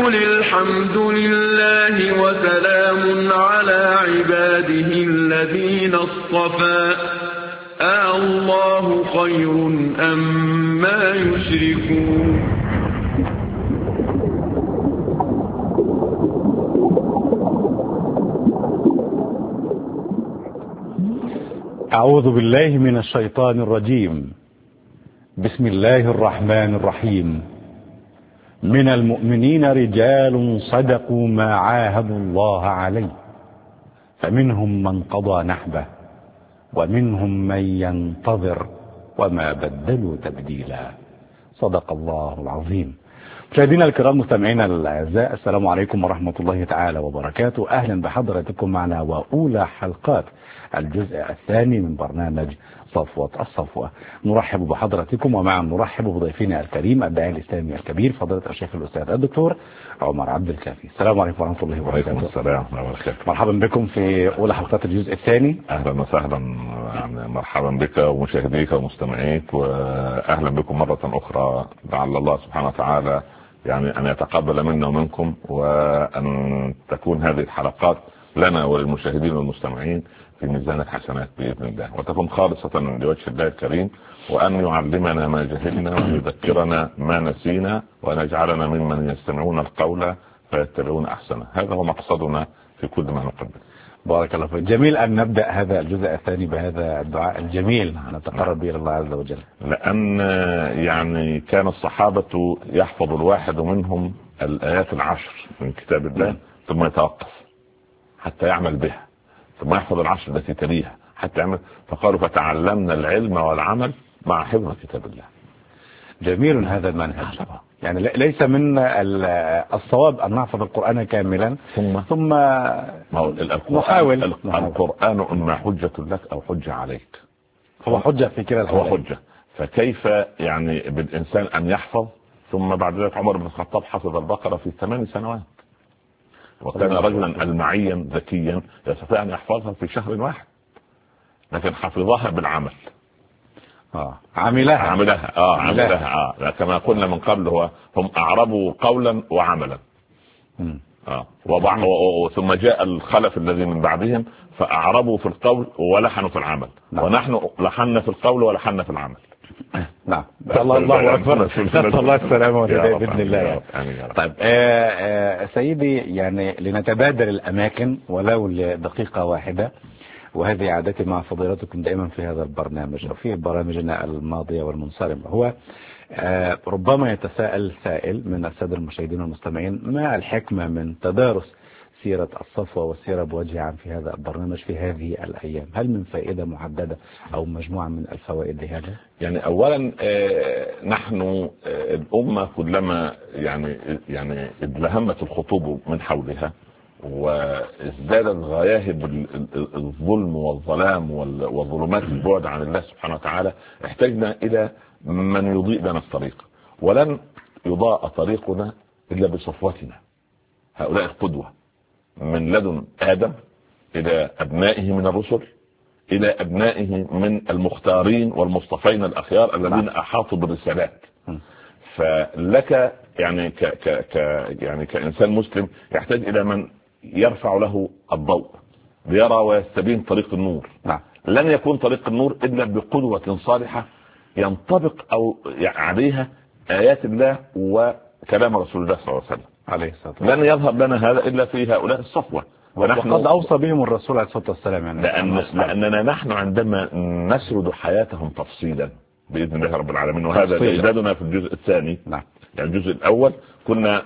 وقل الحمد لله وسلام على عباده الذين اصطفى الله خير أما يشركون. أعوذ بالله من الشيطان الرجيم. بسم الله الرحمن الرحيم. من المؤمنين رجال صدقوا ما عاهدوا الله عليه فمنهم من قضى نحبه ومنهم من ينتظر وما بدلوا تبديلا. صدق الله العظيم. مشاهدينا الكرام مستمعينا الاعزاء، السلام عليكم ورحمة الله تعالى وبركاته. اهلا بحضراتكم معنا واولى حلقات الجزء الثاني من برنامج صفوة الصفوة. نرحب بحضراتكم ومعا نرحب بضيفنا الكريم الداعي الاسلامي الكبير فضيلة الشيخ الاستاذ الدكتور عمر عبد الكافي. السلام عليكم ورحمة الله وبركاته. وعليكم السلام ورحمة الله وبركاته. مرحبا بكم في اولى حلقات الجزء الثاني. اهلا وسهلا، يعني مرحبا بك ومشاهديك ومستمعيك، واهلا بكم مرة اخرى. لعل الله سبحانه وتعالى يعني ان يتقبل منا ومنكم، وان تكون هذه الحلقات لنا وللمشاهدين والمستمعين في ميزان الحسنات باذن الله، وتكون خالصة لوجه الله الكريم، وان يعلمنا ما جهلنا ويذكرنا ما نسينا، وان يجعلنا ممن يستمعون القول فيتبعون احسنه. هذا هو مقصدنا في كل ما نقدم. بارك الله فيك. جميل أن نبدأ هذا الجزء الثاني بهذا الدعاء الجميل نتقرب به إلى الله عز وجل. لأن يعني كان الصحابة يحفظ الواحد منهم الآيات العشر من كتاب الله ثم يتوقف حتى يعمل بها، ثم يحفظ العشر التي تليها حتى يعمل، فقالوا فتعلمنا العلم والعمل مع حفظ كتاب الله. جميل هذا المنهج. يعني ليس من الصواب أن نحفظ القرآن كاملا ثم نحاول. القرآن إما حجة لك أو حجة عليك. هو حجة في كلا الحالين. هو حجة، فكيف يعني بالإنسان أن يحفظ ثم بعد ذلك عمر بن الخطاب حفظ البقرة في 8 سنوات، وكان رجلا ألمعيا ذكيا يستطيع أن يحفظها في شهر واحد، لكن حفظها بالعمل. عملها كما قلنا من قبل، هم أعربوا قولا وعملا. ثم جاء الخلف الذي من بعدهم فأعربوا في القول ولحنوا في العمل. ونحن لحنا في القول ولحنا في العمل. نعم. الله أكبر. نسأل الله السلامة والهداية بإذن الله. طيب سيدي، يعني لنتبادل الأماكن ولو لدقيقة واحدة، وهذه عادتي مع فضيلتكم دائما في هذا البرنامج أو في برامجنا الماضية والمنصرمة، هو ربما يتساءل سائل من السادة المشاهدين والمستمعين: ما الحكمة من تدارس سيرة الصفوة والسيرة بوجه عام في هذا البرنامج في هذه الأيام؟ هل من فائدة محددة أو مجموعة من الفوائد لهذا؟ يعني أولا نحن الأمة كلما يعني ازدهمت الخطوب من حولها وازدادت غياهب الظلم والظلام وظلمات البعد عن الله سبحانه وتعالى، احتاجنا إلى من يضيء لنا الطريق، ولن يضاء طريقنا إلا بصفوتنا. هؤلاء القدوة من لدن آدم إلى أبنائه من الرسل إلى أبنائه من المختارين والمصطفين الأخيار الذين أحاطوا بالرسالات. فلك يعني يعني كإنسان مسلم يحتاج إلى من يرفع له الضوء ليرى ويستبين طريق النور. لن يكون طريق النور إلا بقدوة صالحة ينطبق أو عليها آيات الله وكلام رسول الله صلى الله عليه وسلم عليه الصلاة والسلام. لن يظهر لنا هذا إلا في هؤلاء الصفوة، ونحن وقد أوصى بهم الرسول عليه الصلاة والسلام. يعني لأننا نحن عندما نسرد حياتهم تفصيلا بإذن الله رب العالمين، وهذا إعدادنا في الجزء الثاني. يعني الجزء الأول كنا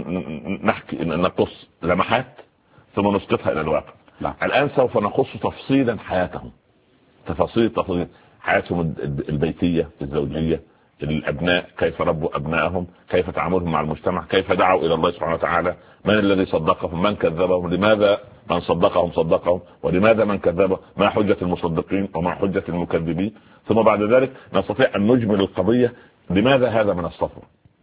نقص لمحات ثم نسقطها إلى الواقع. الآن سوف نقص تفصيلا حياتهم، تفاصيل حياتهم البيتية الزوجية، الأبناء كيف ربوا أبنائهم، كيف تعاملهم مع المجتمع، كيف دعوا إلى الله سبحانه وتعالى، من الذي صدقهم، من كذبهم، لماذا من صدقهم ولماذا من كذبهم، ما حجة المصدقين وما حجة المكذبين. ثم بعد ذلك نستطيع أن نجمل القضية لماذا هذا من الصفوة.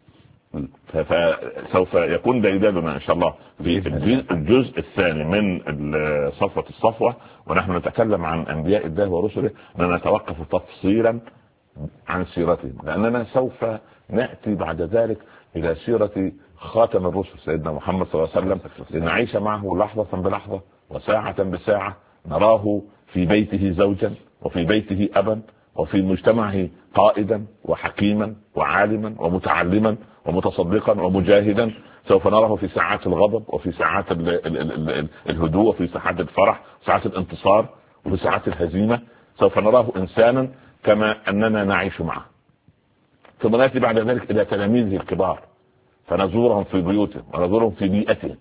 فسوف يكون ديدالنا إن شاء الله في الجزء الثاني من صفوة الصفوة، ونحن نتكلم عن أنبياء الله ورسله، نتوقف تفصيلا عن سيرتهم، لأننا سوف نأتي بعد ذلك إلى سيرة خاتم الرسل سيدنا محمد صلى الله عليه وسلم، لنعيش معه لحظة بلحظة وساعة بساعة، نراه في بيته زوجا، وفي بيته أبا، وفي مجتمعه قائدا وحكيما وعالما ومتعلما ومتصدقا ومجاهدا. سوف نراه في ساعات الغضب، وفي ساعات الهدوء، وفي ساعات الفرح، ساعات الانتصار، وفي ساعات الهزيمة. سوف نراه إنسانا كما أننا نعيش معه. ثم نأتي بعد ذلك إلى تلاميذه الكبار، فنزورهم في بيوتهم ونزورهم في بيئتهم،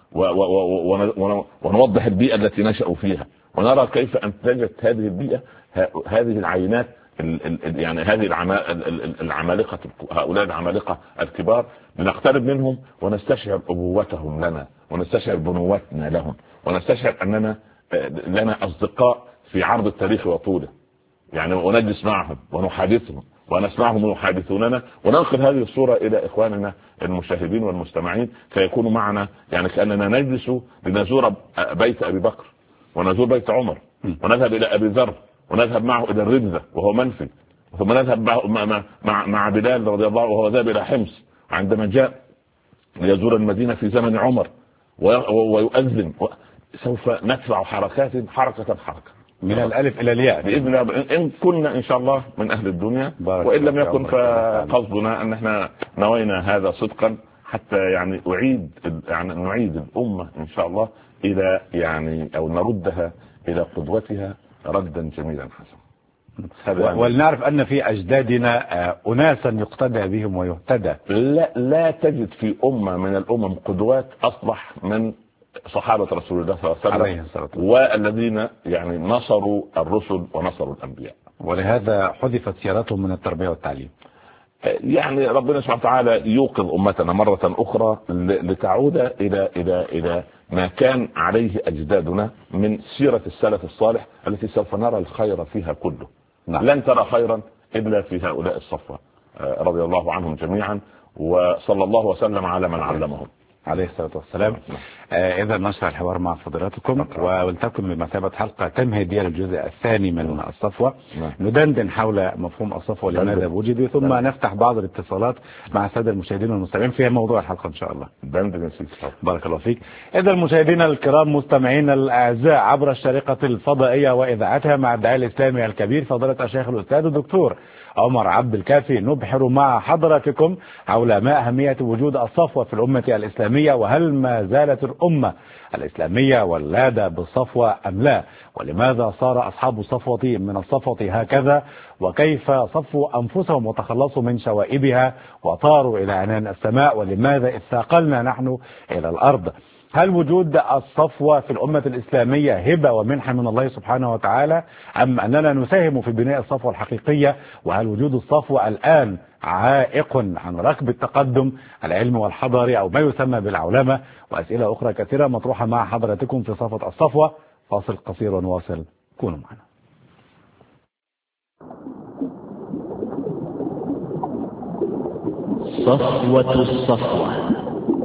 ونوضح البيئة التي نشأوا فيها، ونرى كيف أنتجت هذه البيئة هذه العينات، يعني هذه العمالقة، هؤلاء العمالقة الكبار، لنقترب منهم ونستشعر أبوتهم لنا، ونستشعر بنوتنا لهم، ونستشعر أننا لنا أصدقاء في عرض التاريخ وطوله، يعني ونجلس معهم ونحادثهم ونسمعهم ويحادثوننا، وننقل هذه الصورة إلى إخواننا المشاهدين والمستمعين، فيكونوا معنا يعني كأننا نجلس لنزور بيت أبي بكر، ونزور بيت عمر، ونذهب إلى أبي ذر، ونذهب معه إلى الربذة وهو منفي، ثم نذهب مع بلال رضي الله عنه وهو ذهب إلى حمص عندما جاء ليزور المدينة في زمن عمر ويؤذن. سوف ندفع حركة من الألف إلى الياء بإذن الله، إن كنا إن شاء الله من أهل الدنيا، وإن لم يكن فقصدنا أن احنا نوينا هذا صدقا، حتى يعني نعيد الأمة إن شاء الله إلى أو نردها إلى قدوتها ردا جميلا حسنا. ولنعرف أن في أجدادنا أناسا يقتدى بهم ويهتدى. لا تجد في أمة من الأمم قدوات أصبح من صحابة رسول الله صلى الله عليه وسلم، والذين نصروا الرسل ونصروا الأنبياء، ولهذا حذفت سيرتهم من التربية والتعليم. ربنا سبحانه وتعالى يوقظ أمتنا مرة أخرى لتعود إلى ما كان عليه أجدادنا من سيرة السلف الصالح، التي سوف نرى الخير فيها كله. نعم. لن ترى خيرا إلا في هؤلاء الصفوة رضي الله عنهم جميعا، وصلى الله وسلم على من علمهم عليه الصلاة والسلام. إذا نشرح الحوار مع فضيلتكم، ولتكن بمثابة حلقة تمهيدية للجزء الثاني من الصفوة. ندندن حول مفهوم الصفوة لماذا وجد، ثم نفتح بعض الاتصالات مع السادة المشاهدين والمستمعين في موضوع الحلقة إن شاء الله. بارك الله فيك. إذا المشاهدين الكرام مستمعين الأعزاء عبر الشريقة الفضائية وإذاعتها، مع الداعية الإسلامي الكبير فضيلة الشيخ الأستاذ الدكتور عمر عبد الكافي، نبحر مع حضراتكم حول ما أهمية وجود الصفوة في الأمة الإسلامية، وهل ما زالت الأمة الإسلامية ولادة بالصفوة أم لا، ولماذا صار أصحاب الصفوة من الصفوة هكذا، وكيف صفوا أنفسهم وتخلصوا من شوائبها وطاروا إلى عنان السماء، ولماذا اثاقلنا نحن إلى الأرض. هل وجود الصفوة في الأمة الإسلامية هبة ومنحة من الله سبحانه وتعالى، أم أننا نساهم في بناء الصفوة الحقيقية؟ وهل وجود الصفوة الآن عائق عن ركب التقدم العلمي والحضاري أو ما يسمى بالعولمة؟ وأسئلة أخرى كثيرة مطروحة مع حضراتكم في صفة الصفوة. فاصل قصير ونواصل، كونوا معنا. صفوة الصفوة.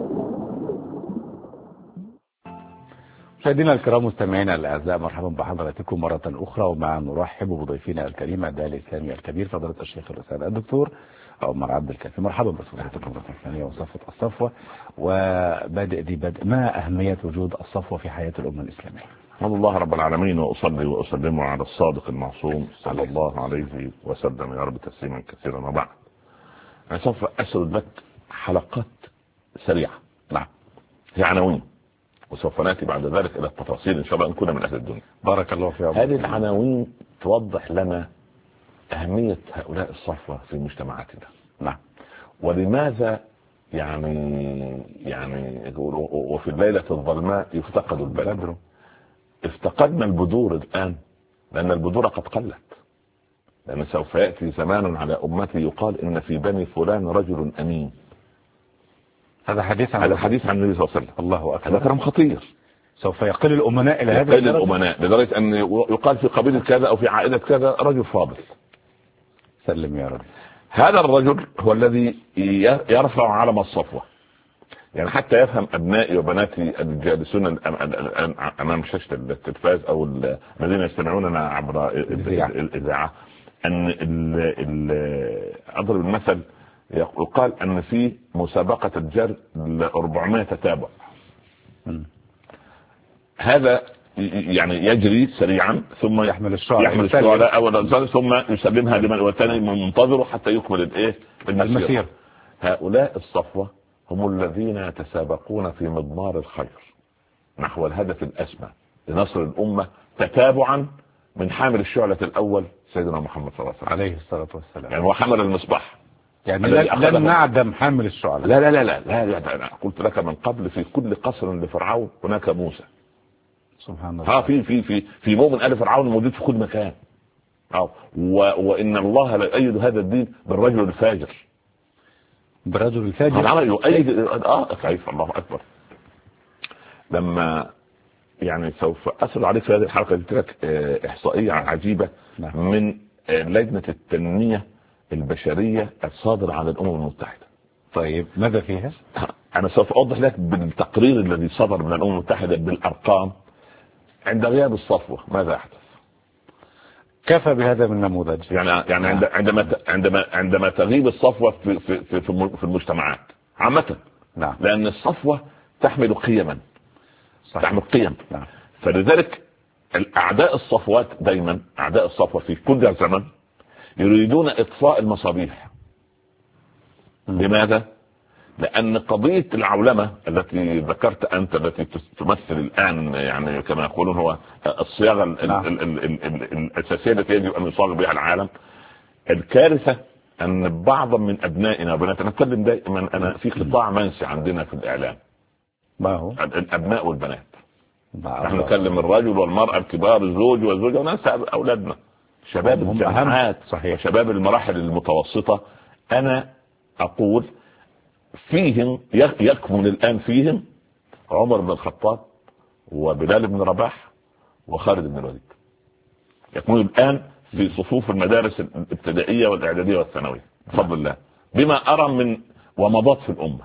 مشاهدينا الكرام مستمعينا الاعزاء، مرحبا بحضراتكم مره اخرى، ومع نرحب بضيفنا الكريم الداعي الاسلامي الكبير فضيله الشيخ الاستاذ الدكتور عمر عبد الكافي. مرحبا بفضيلتكم مره ثانيه وصفه الصفوه. وبدء ما اهميه وجود الصفوه في حياه الامه الاسلاميه؟ الحمد لله رب العالمين، واصلي واسلم على الصادق المعصوم صلى الله عليه وسلم يا رب تسليما كثيرا. وبعد، انا سوف اسرد لك حلقات سريعه، نعم، هي عناوين، وسوف نأتي بعد ذلك إلى التفاصيل إن شاء الله إن كنا من أهل الدنيا. بارك الله فيك. هذه العناوين توضح لنا أهمية هؤلاء الصفوة في مجتمعاتنا. نعم. ولماذا وفي الليلة الظلماء يفتقد البدر. افتقدنا البذور الآن، لأن البذور قد قلت، لأن سوف يأتي زمان على أمتي يقال إن في بني فلان رجل أمين. هذا حديث عن النبي صلى الله عليه وسلم. الله أكبر. هذا كلام خطير. سوف يقل الأمناء إلى هذا يقل الأمناء لدرجة أن يقال في قبيلة كذا أو في عائلة كذا رجل فاضل. سلم يا رب. هذا الرجل هو الذي يرفع علم الصفوة. يعني حتى يفهم أبنائي وبناتي الجالسون أمام شاشة التلفاز أو الذين يستمعوننا عبر الإذاعة، أن أضرب المثل يقال ان في مسابقة الجر ل 400 تتابع. هذا يعني يجري سريعا ثم يحمل الشعلة اولا ثم يسلمها لمن والثاني منتظره حتى يكمل الايه المسير. هؤلاء الصفوة هم الذين يتسابقون في مضمار الخير نحو الهدف الاسمى لنصر الامة تتابعا من حامل الشعلة الاول سيدنا محمد صلى الله عليه الصلاة والسلام. يعني هو حمل المصباح، يعني لن نعدم حامل الشعلة. لا لا لا لا لا, لا, لا. قلت لك من قبل في كل قصر لفرعون هناك موسى. سبحان الله. في مؤمن آل فرعون موجود في كل مكان. وإن الله لا يؤيد هذا الدين بالرجل الفاجر. بالرجل الفاجر. يؤيد كيف؟ الله أكبر. لما يعني سوف أسأل عليك في هذه الحلقة قلت لك إحصائية عجيبة من لجنة التنمية البشرية الصادرة عن الأمم المتحدة. طيب ماذا فيها؟ أنا سوف أوضح لك بالتقرير الذي صدر من الأمم المتحدة بالأرقام. عند غياب الصفوة ماذا يحدث؟ كفى بهذا من نموذج. يعني عندما تغيب الصفوة في المجتمعات عامة. نعم. لأن الصفوة تحمل قيما. صحيح. تحمل قيم. نعم. فلذلك أعداء الصفوات دايما أعداء الصفوة في كل زمن يريدون إطفاء المصابيح. لماذا؟ لأن قضية العولمة التي ذكرت أنت التي تمثل الآن يعني كما يقولون هو الصياغة الأساسية التي يجب أن يصاغ بها العالم. الكارثة أن بعضا من أبنائنا وبناتنا نتكلم دائما أنا في قطاع منسي عندنا في الإعلام. ما هو؟ الأبناء والبنات. نحن نتكلم الرجل والمرأة الكبار الزوج والزوجة وننسى أولادنا شباب الجامعات وشباب المراحل المتوسطة. أنا أقول فيهم يكمن الآن فيهم عمر بن الخطاب وبلال بن رباح وخالد بن الوليد. يكمن الآن في صفوف المدارس الابتدائية والإعدادية والثانوية بفضل الله بما أرى من ومضات في الأمة.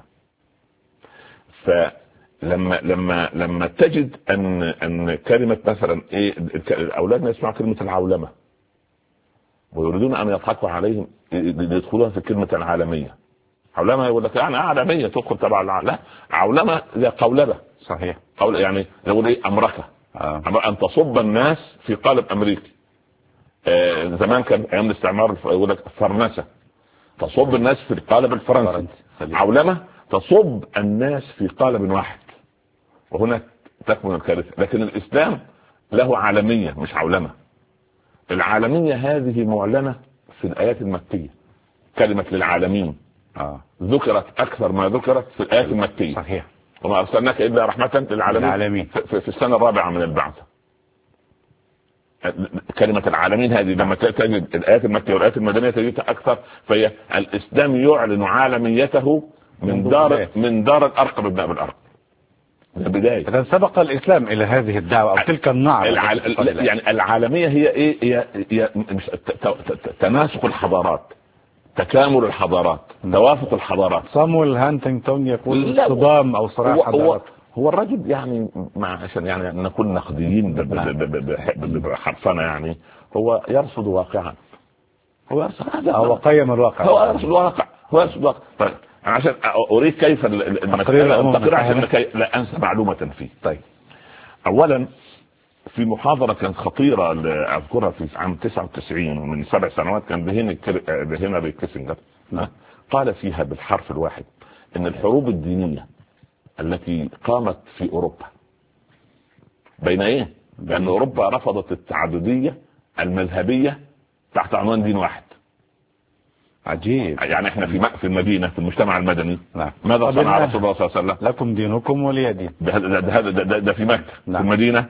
لما تجد أن كلمة مثلا أولادنا يسمعوا كلمة العولمة ويريدون أن يضحكوا عليهم يدخلون في كلمة العالمية. عولمة يقول لك يعني عالمية تدخل تبع لا عولمة زي قولبة. صحيح. يعني يقول ايه أمريكا. أن تصب الناس في قالب أمريكي. زمان كان أيام الاستعمار يقول لك فرنسة تصب الناس في القالب الفرنسي. عولمة تصب الناس في قالب واحد وهنا تكمن الكارثة. لكن الإسلام له عالمية مش عولمة. العالمية هذه معلنة في الآيات المكية. كلمة للعالمين ذكرت أكثر ما ذكرت في الآيات المكية. صحيح. وما أرسلناك إلا رحمة للعالمين في السنة الرابعة من البعثة. كلمة العالمين هذه لما تجد الآيات المكية والآيات المدنية تجدها أكثر. فهي الإسلام يعلن عالميته من دار الأرقم ابن أبي الأرقم من البداية. إذا سبق الإسلام إلى هذه الدعوة أو تلك النعرة. يعني العالمية هي إيه؟ هي تناسق الحضارات، تكامل الحضارات، توافق الحضارات. صامويل هانتنغتون يقول صدام أو صراع حضارات. هو الرجل يعني عشان يعني نكون نقديين بحرفنا يعني هو يرصد واقعا. هو قيم الواقع. هو يرصد واقع. طيب عشان أريد كيف التقرير عشان لا أنسى معلومة فيه. طيب أولا في محاضرة كانت خطيرة أذكرها في عام 99 من 7 سنوات كان هنري كيسنجر قال فيها بالحرف الواحد إن الحروب الدينية التي قامت في أوروبا بين إيه؟ لأن أوروبا رفضت التعددية المذهبية تحت عنوان دين واحد. عجيب. يعني احنا في المدينة في المجتمع المدني ماذا صنع رسول الله صلى الله عليه وسلم؟ لكم دينكم ولي دين. ده في مكة. في المدينة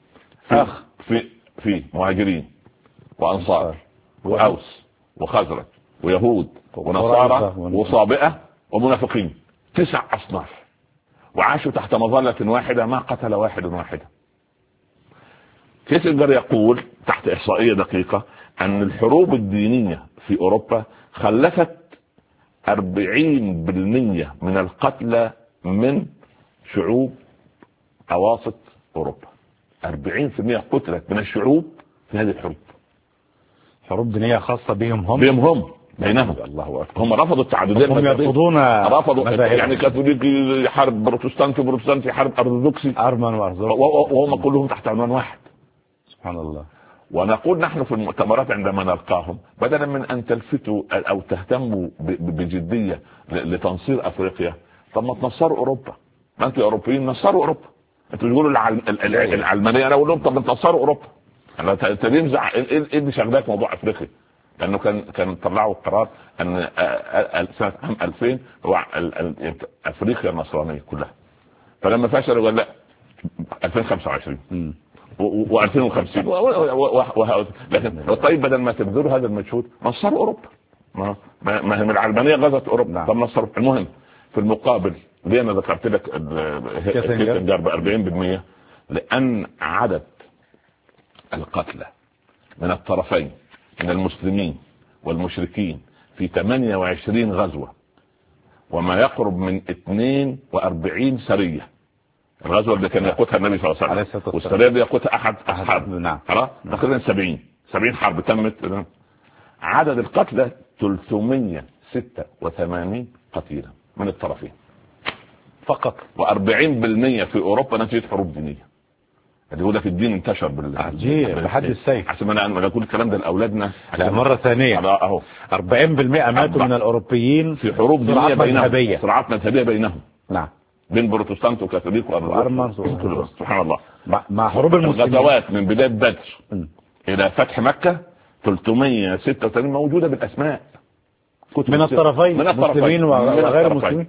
في مهاجرين وأنصار وأوس وخزرج ويهود ونصارى وصابئة ومنافقين 9 أصناف وعاشوا تحت مظلة واحدة ما قتل واحد واحدة. كيسنجر يقول تحت إحصائية دقيقة أن الحروب الدينية في أوروبا خلفت 40% من القتلى من شعوب أواسط أوروبا. 40% قتلت من الشعوب في هذه الحروب. حروب دينية خاصة بهم هم بينهم. الله أكبر. هم رفضوا التعددية، هم يرفضون، رفضوا يعني كاثوليكي يحارب بروتستانتي يحارب ارثوذكسي، ارمن وارثوذكسي، وهم كلهم تحت عنوان واحد. سبحان الله. ونقول نحن في المؤتمرات عندما نلقاهم، بدلا من ان تلفتوا او تهتموا بجدية لتنصير افريقيا، طب ما تنصروا اوروبا، ما انتوا اوروبيين نصروا اوروبا. انتوا تقولوا العلمانية، انا اقول لهم طب تنصروا اوروبا. انا تنزع ايه اللي شغلك موضوع افريقيا؟ لانه كان طلعوا قرار ان سنه عام 2000 هو افريقيا النصرانيه كلها، فلما فشلوا قال لا 2025 و2050 لكن طيب بدل ما تبذلوا هذا المجهود نصروا اوروبا. ما هي من العلمانيه غزت اوروبا، طب نصروا. المهم في المقابل ليه انا ذكرت لك كيسنجر ب 40%؟ لان عدد القتلى من الطرفين من المسلمين والمشركين في 28 غزوة وما يقرب من 42 سرية. الغزوة اللي كان يقودها النبي صلى الله عليه وسلم والسرية اللي يقودها أحد أصحابه، نعم، تقريبا 70 حرب تمت. عدد القتلى 386 قتيلا من الطرفين فقط، و40% في أوروبا نتيجة حروب دينية. اللي هو ده في الدين انتشر بحد السيف. عشان انا اقول الكلام ده لاولادنا مرة ثانية اهو 40% ماتوا من الاوروبيين في حروب دينية بينهم، صراعات مذهبية بينهم، نعم، بين بروتستانت وكاثوليك وارمن. سبحان الله. مع حروب المسلمين، الغزوات من بداية بدر الى فتح مكة 386 موجودة بالاسماء، من الطرفين، من الطرفين مسلمين وغير مسلمين،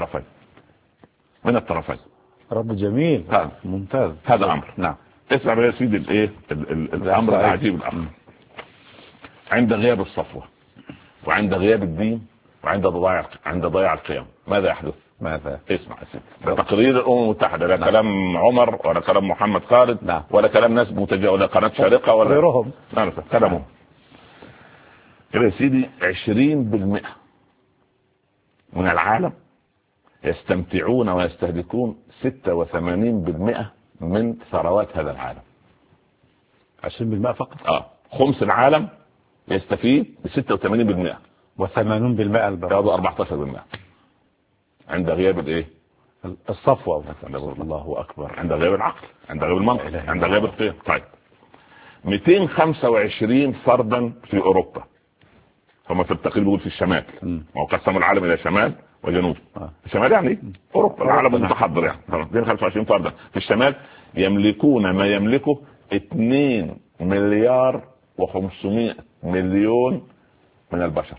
من الطرفين. رب جميل، ممتاز. هذا امر. نعم. اسمع يا سيدي الامر العجيب الاخر. عند غياب الصفوة وعند غياب الدين وعند ضياع القيم ماذا يحدث؟ اسمع يا سيدي، تقرير الامم المتحدة، لا كلام عمر ولا كلام محمد خالد ولا كلام ناس ولا قناة شارقة ولا غيرهم، كلامهم. يا سيدي 20% من العالم يستمتعون ويستهلكون 86% من ثروات هذا العالم. 20% فقط؟ خمس العالم يستفيد ب 86% و80% ياخذوا 14%. عند غياب الايه؟ الصفوة. الله اكبر. عند غياب العقل، عند غياب المنطق، عند غياب القيم. طيب 225 فردا في اوروبا، هم في التقرير بيقول في الشمال، وقسموا العالم الى شمال وجنوب. الشمال يعني اوروبا، العالم المتحضر يعني 225 فردا في الشمال يملكون ما يملكه 2 مليار و500 مليون من البشر.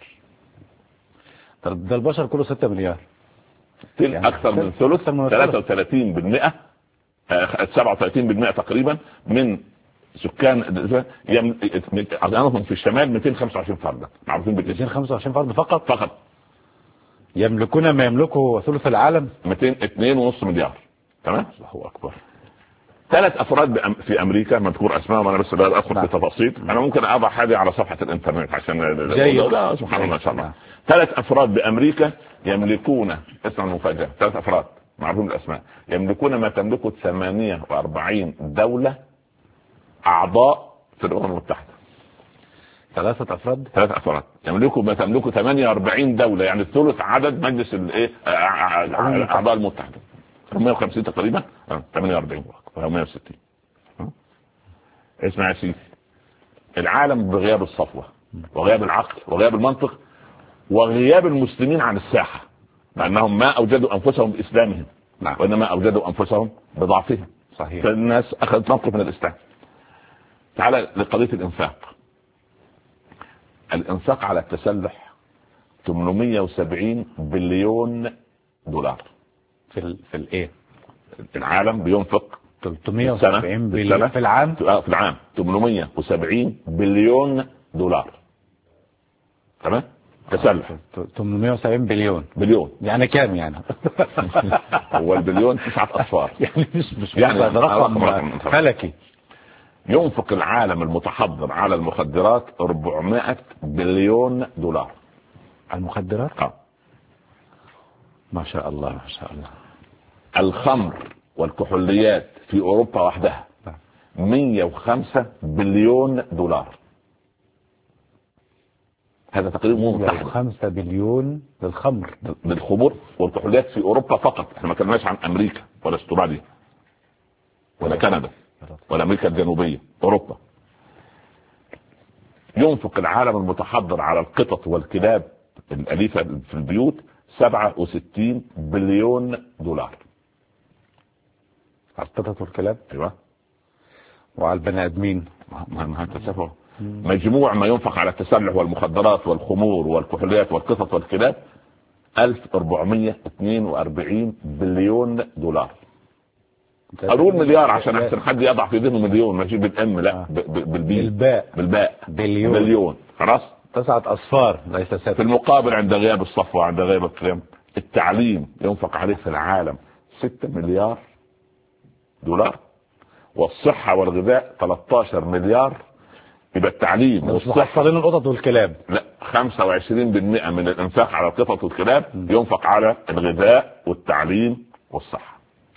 ده البشر كله 6 مليار، يعني اكثر من ثلث، 33%، 37% تقريبا من سكان عددهم في الشمال 225 فردا، معروفين بال 225 فرد فقط يملكون ما يملكه ثلث العالم، 2.5 مليار. تمام. الله اكبر. 3 افراد في امريكا مذكور اسمائهم، انا بس لا ادخل في تفاصيل، انا ممكن اضع حاجه على صفحه الانترنت عشان لا سبحان الله ما شاء الله. 3 افراد بامريكا يملكون، اسمع المفاجاه، 3 افراد معروفين بالاسماء يملكون ما تملكه 48 دوله اعضاء في الامم المتحده. 3 افراد يملكوا ما تملكه 48 دوله، يعني ثلث عدد مجلس الايه اعضاء المتحده، 150 تقريبا، 48 او 160. اسمع يا سيدي، العالم بغياب الصفوه وغياب العقل وغياب المنطق وغياب المسلمين عن الساحه، لانهم ما اوجدوا انفسهم باسلامهم، وانما اوجدوا انفسهم بضعفهم. صحيح. فالناس اخذت موقف من الاسلام. تعال لقضيه الانفاق على التسلح 870 بليون دولار في الايه؟ العالم بينفق 370 بليون في العام. في العام 870 بليون دولار. تمام. تسلح 870 بليون يعني كام يعني؟ هو البليون 9 أصفار يعني مش يعني رقم فلكي. ينفق العالم المتحضر على المخدرات 400 بليون دولار. المخدرات؟ ما شاء الله ما شاء الله. الخمر والكحوليات في أوروبا وحدها 105 بليون دولار. هذا تقريبا مو متحدة. 5 بليون للخمر، للخمور والكحوليات في اوروبا فقط. احنا ما كناش عن امريكا ولا استراليا ولا كندا ولا امريكا الجنوبية، اوروبا. ينفق العالم المتحضر على القطط والكلاب الأليفة في البيوت 67 بليون دولار. على القطط والكلاب؟ ايوه. وعلى البني ادمين ما هتسافر. مجموع ما ينفق على التسلح والمخدرات والخمور والكحوليات والقطط والكلاب 1442 بليون دولار. قالوا مليار عشان احسن حد يضع في ذهنه مليون، ماشي بالام، لا بالباء بليون. خلاص 9 أصفار ليس 7. في المقابل عند غياب الصفوة وعند غياب القيم، التعليم ينفق عليه في العالم 6 مليار دولار، والصحة والغذاء 13 مليار. يبقى التعليم والصحة لنا القطط والكلاب. لا، 25% من الانفاق على القطط والكلاب ينفق على الغذاء والتعليم والصحة.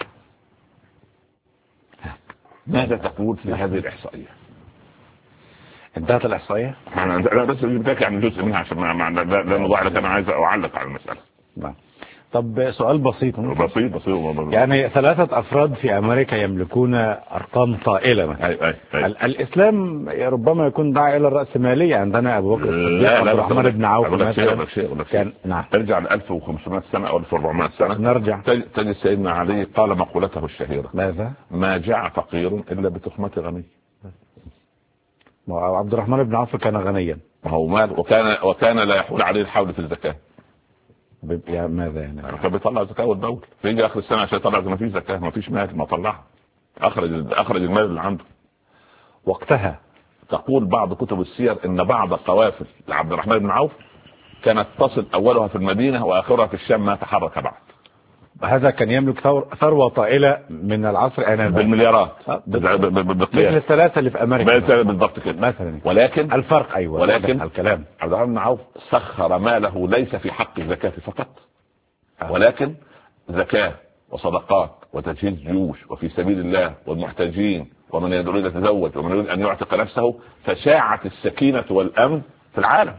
ماذا تقول في هذه الإحصائية؟ انتهت الإحصائية؟ أنا بس بتاكي عن جزء منها عشان لا نضيع لك. أنا عايز أعلق على المسألة. نعم. طب سؤال بسيط. بسيط. يعني 3 أفراد في أمريكا يملكون أرقام طائلة. أي. الإسلام ربما يكون داعي إلى الرأسمالية. عندنا أبو بكر الصديق، عبد الرحمن بن عوف مثلا. نعم. ترجع ل 1500 سنة أو 1400 سنة. نرجع تجد سيدنا علي قال مقولته الشهيرة: ماذا؟ ما جاع فقير إلا بتخمة غني. عبد الرحمن بن عوف كان غنيا. هو مال وكان لا يحول عليه الحول في الزكاة. ماذا يعني؟ كان بيطلع زكاة والدولة فيجي آخر السنة عشان يطلع ما فيش زكاة، ما فيش مال، ما طلعها، أخرج المال اللي عنده. وقتها تقول بعض كتب السير إن بعض قوافل لعبد الرحمن بن عوف كانت تصل أولها في المدينة وآخرها في الشام، ما تحرك بعد. هذا كان يملك ثروة طائلة من العصر آنذاك بالمليارات، مثل 3 اللي في أمريكا بالضبط كده مثلا. ولكن الفرق ولكن الكلام عبد الرحمن بن عوف سخر ماله ليس في حق الزكاة فقط، ولكن زكاة وصدقات وتجهيز جيوش وفي سبيل الله والمحتاجين ومن يريد يتزوج ومن يريد أن يعتق نفسه. فشاعت السكينة والأمن في العالم.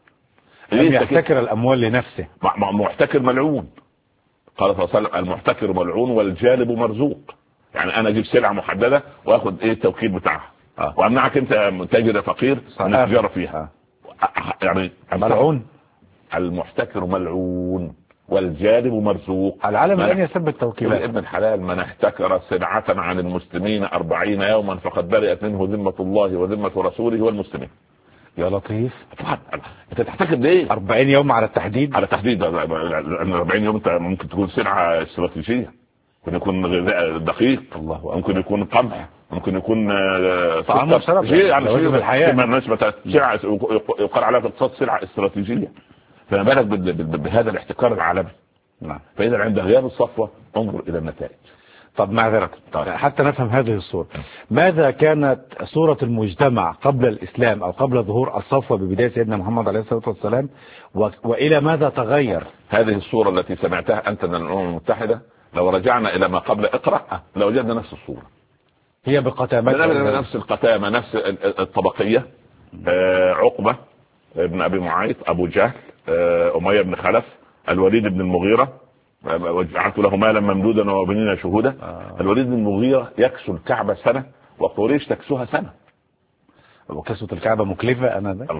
لم يحتكر الأموال لنفسه. محتكر ملعون. قال صلى الله عليه وسلم: المحتكر ملعون والجالب مرزوق. يعني انا اجيب سلعه محدده واخد التوكيل بتاعها وامنعك انت تاجر فقير من التجاره فيها. يعني ملعون. المحتكر ملعون والجالب مرزوق. العالم لن يسب التوكيلات. ابن الحلال: من احتكر سلعه عن المسلمين 40 يوما فقد برئت منه ذمه الله وذمه رسوله والمسلمين. يا لطيف. طبعا انت تحتكر ليه 40 يوم على التحديد؟ على التحديد. 40 يوم انت ممكن تكون سلعه استراتيجيه، ممكن يكون غذاء دقيق، ممكن يكون قمح، ممكن يكون طعام وشراب، يعني شيء في الحياه بالنسبه سلعه يقال عليها في الاقتصاد سلعه استراتيجيه. فما بالك بهذا الاحتكار العالمي. نعم. فاذا عند غياب الصفوه انظر الى النتائج. طب معذرة حتى نفهم هذه الصورة، ماذا كانت صورة المجتمع قبل الإسلام أو قبل ظهور الصفوة ببداية سيدنا محمد عليه الصلاة والسلام، وإلى ماذا تغير؟ هذه الصورة التي سمعتها أنت من الأمم المتحدة لو رجعنا إلى ما قبل اقرأ لوجدنا نفس الصورة. هي بقتامتها نفس القتامة، نفس الطبقية. عقبة ابن أبي معيط، أبو جهل، أمية بن خلف، الوليد بن المغيرة، وجعلت له مالا ممدودا وبنينا شهودا. الوليد بن المغيرة يكسو الكعبة سنة وقريش تكسوها سنة. وكسوة الكعبة مكلفة.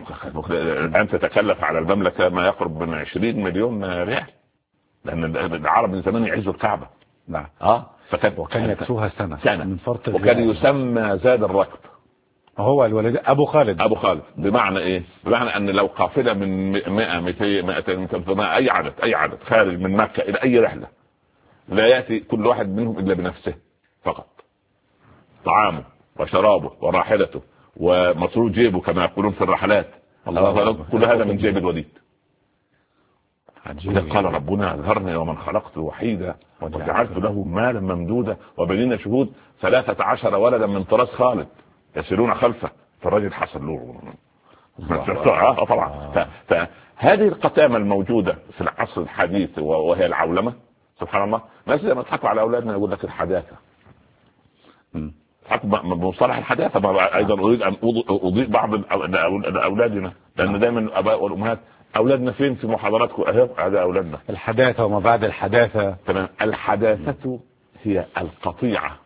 الآن تتكلف على المملكة ما يقرب من 20 مليون ريال، لأن العرب من زمان يعزوا الكعبة. نعم. وكان يكسوها سنة من فرط وكان يسمى زاد الركب. هو الوليد أبو خالد. بمعنى إيه؟ بمعنى أن لو قافلة من 100 200 200 300 أي عدد خارج من مكة إلى أي رحلة، لا يأتي كل واحد منهم إلا بنفسه فقط، طعامه وشرابه وراحلته ومصروف جيبه كما يقولون في الرحلات. كل هذا من جيب الوليد. قال ربنا: أظهرني ومن خلقت وحيدا وجعلت له مالا ممدودا وبنينا شهود 13 ولدا من طراز خالد يسيرون خلفه. فالرجل حصل له طبعا. فهذه القتامة الموجودة في العصر الحديث وهي العولمة. سبحان الله، ناس لما تضحكوا على أولادنا يقول لك الحداثة. حتى بمصطلح الحداثه ايضا اريد ان اضيء بعض اولادنا، لان دايما الاباء والامهات اولادنا فين في محاضراتكم؟ هذا اولادنا. الحداثه وما بعد الحداثه. تمام. الحداثه هي القطيعه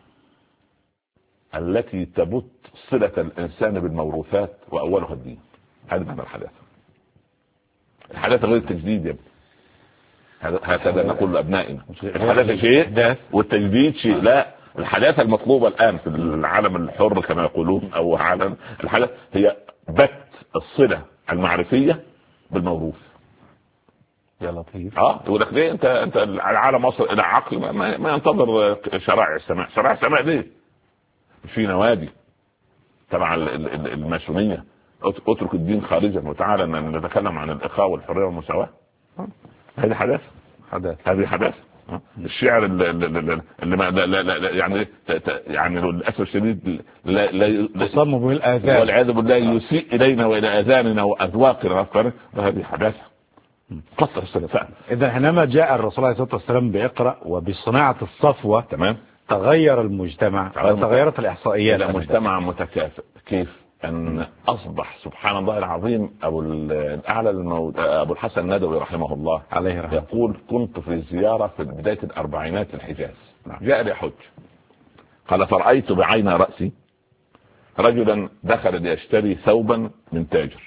التي تبت صله الانسان بالموروثات واولها الدين. هذا معنى الحداثه. الحداثه غير التجديد يا ابني، هكذا نقول لابنائنا. الحداثه شيء والتجديد شيء. لا، الحداثه المطلوبه الان في العالم الحر كما يقولون او عالم الحداثه هي بت الصله المعرفيه بالموروث. يا لطيف. تقول لك ليه انت العالم وصل الى عقل ما ينتظر شرائع السماء. شرائع السماء ليه؟ في نوادي تبع الماسونيه، اترك الدين خارجا وتعالى نتكلم عن الاخاء والحريه والمساواه. هذه حداثه. هذه حداثه. الشعر اللي ما لا يعني للاسف الشديد لا تصم بالاذان والعياذ بالله يسيء الينا والى اذاننا واذواقنا. هذه حداثه. قصر السلفاء. اذا حينما جاء الرسول عليه الصلاه والسلام باقرا وبصناعه الصفوه، تمام، تغير المجتمع وتغيرت الاحصائيات. مجتمع متكافئ. كيف؟ ان اصبح سبحان الله العظيم الاعلى ابو الحسن الندوي رحمه الله عليه رحمه يقول: كنت في زياره في بدايه الاربعينات الحجاز. جاء لي حج، قال: فرأيت بعين رأسي رجلا دخل ليشتري ثوبا من تاجر.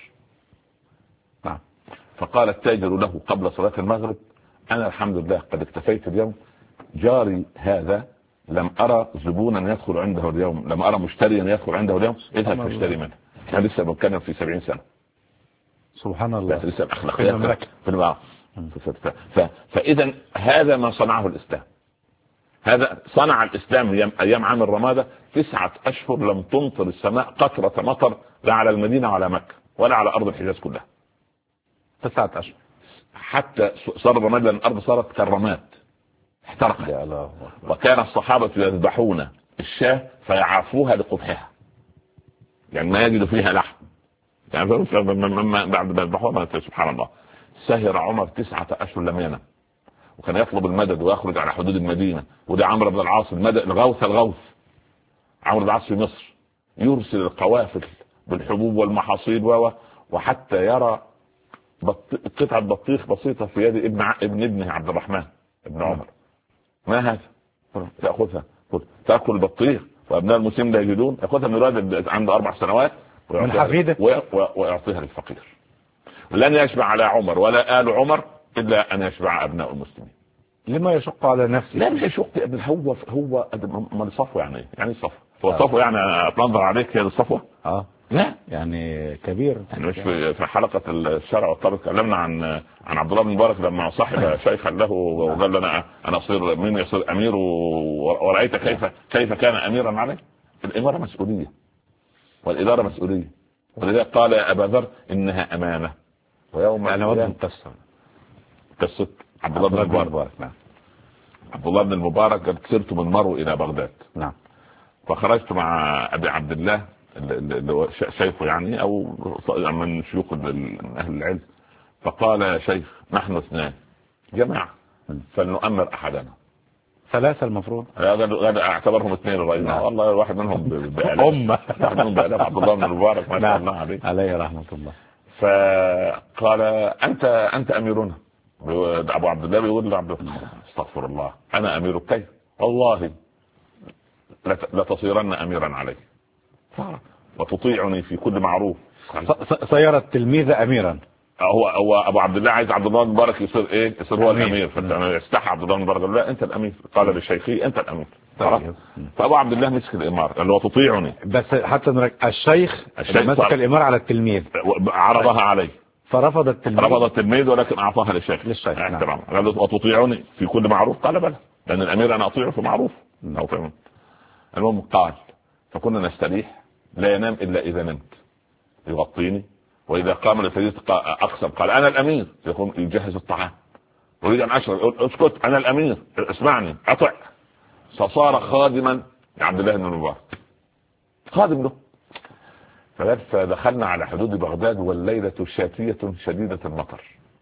فقال التاجر له قبل صلاة المغرب: أنا الحمد لله قد اكتفيت اليوم، جاري هذا لم أرى زبونا يدخل عنده اليوم، لم أرى مشتريا يدخل عنده اليوم، اذهب فاشتري منه. أنا لسه بتكلم في 70 سنة. سبحان الله. لسه الأخلاقيات في البعض. فإذا هذا ما صنعه الإسلام. هذا صنع الإسلام أيام عام الرمادة. 9 أشهر لم تمطر السماء قطرة مطر، لا على المدينة ولا مكة ولا على أرض الحجاز كلها. 9 أشهر حتى صار الرماد، لأن الأرض صارت كالرماد، احترقت. وكان الصحابة يذبحون الشاة فيعافوها لقبحها، يعني ما يجد فيها لحم، يعني بعد ما يذبحوها. سبحان الله. سهر عمر 9 أشهر لم ينم، وكان يطلب المدد ويخرج على حدود المدينة. وده عمرو بن العاص المدد الغوث عمرو بن العاص في مصر يرسل القوافل بالحبوب والمحاصيل وحتى يرى قطعة بطيخ بسيطة في يد ابنه عبد الرحمن ابن عمر. ما هذا؟ يأخذها تأكل البطيخ، وأبناء المسلمين لا يجدون، يأخذها من الولد عنده 4 سنوات من حفيده ويعطيها للفقير. لن يشبع على عمر ولا آل عمر إلا أن يشبع أبناء المسلمين. لما يشق على نفسه؟ لا، مش يشق يا ابن. هو ما الصفوة يعني صفوة. هو صفوة يعني تنظر عليك هي الصفوة. لا يعني كبير. يعني مش في حلقة الشرع والطب تكلمنا عن عبد الله بن مبارك لما صاحب شيخا له وقال لنا أنا أصير من يصير أمير، ورأيت كيف كان أميرا عليه. الإمارة مسؤولية والإدارة مسؤولية، ولذلك قال يا أبا ذر إنها أمانة. ويوم أنا وضع قصة عبد الله بن المبارك. نعم. عبد الله بن المبارك قد سرت من مرو إلى بغداد. نعم. فخرجت مع أبي عبد الله اللي هو شيخه يعني او من شيوخ اهل العلم. فقال يا شيخ نحن 2 جماعة فلنؤمر احدنا. 3 المفروض. هذا اعتبرهم 2 الرجل. والله واحد منهم واحد منهم بآلاف. عبد الله بن المبارك ما شاء الله عليه رحمة الله. فقال انت اميرنا. ابو عبد الله بيقول لعبد الله استغفر الله انا اميرك كيف؟ والله لتصيرن اميرا علي وتطيعني في كل معروف. صير التلميذ اميرا. هو ابو عبد الله عايز عبد الله المبارك يصير ايه؟ يصير هو الامير. فاستحى عبد الله المبارك لا انت الامير. قال للشيخي انت الامير. فابو عبد الله مسك الاماره قال له وتطيعني. بس حتى نرك الشيخ مسك الاماره على التلميذ عرضها عليه فرفض التلميذ ولكن اعطاها للشيخ. نعم. قال له وتطيعني في كل معروف. قال بلى لان الامير انا اطيعه في معروف. المهم قال فكنا نستريح لا ينام إلا إذا نمت يغطيني، وإذا قام للحديث أقسم قال أنا الأمير، يقوم يجهز الطعام. أريد أن أشرب اسكت أنا الأمير اسمعني أطع. فصار خادما لعبد الله بن المبارك، خادم له. فدخلنا على حدود بغداد والليلة شاتية شديدة المطر.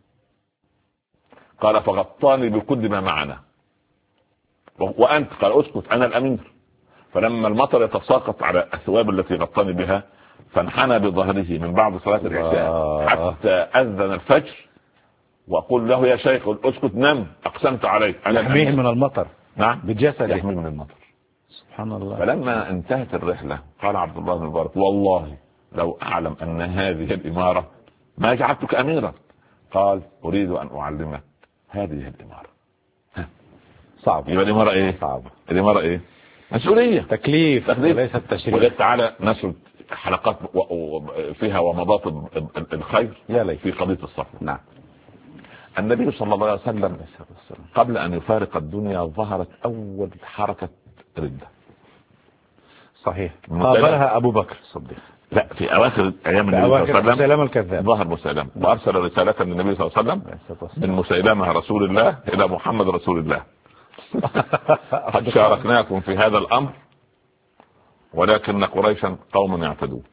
قال فغطاني بكل ما معنا. وأنت؟ قال اسكت أنا الأمير. فلما المطر يتساقط على الثواب التي غطاني بها فانحنى بظهره من بعد صلاة العشاء حتى أذن الفجر، وأقول له يا شيخ اسكت نم، أقسمت عليك يحميه من المطر. نعم بجسده يحميه من المطر. سبحان الله. فلما انتهت الرحلة قال عبد الله بن مبارك والله لو أعلم أن هذه الإمارة ما جعلتك أميرا. قال أريد أن أعلمك هذه الإمارة. صعب. يبقى الإمارة إيه؟ صعب. الإمارة إيه؟ مسؤولية، تكليف وليس التشريف. ولذلك تعالى نشر حلقات فيها ومضات الخير في قضية الصفوة. نعم. النبي صلى الله عليه وسلم قبل أن يفارق الدنيا ظهرت أول حركة ردة. صحيح. قابلها أبو بكر الصديق. لا، في أواخر أيام النبي صلى الله عليه وسلم مسيلمة الكذاب ظهر مسيلمة وأرسل رسالة للنبي صلى الله عليه وسلم من مسيلمة رسول الله إلى محمد رسول الله. قد شاركناكم في هذا الأمر ولكن قريشا قوم يعتدون.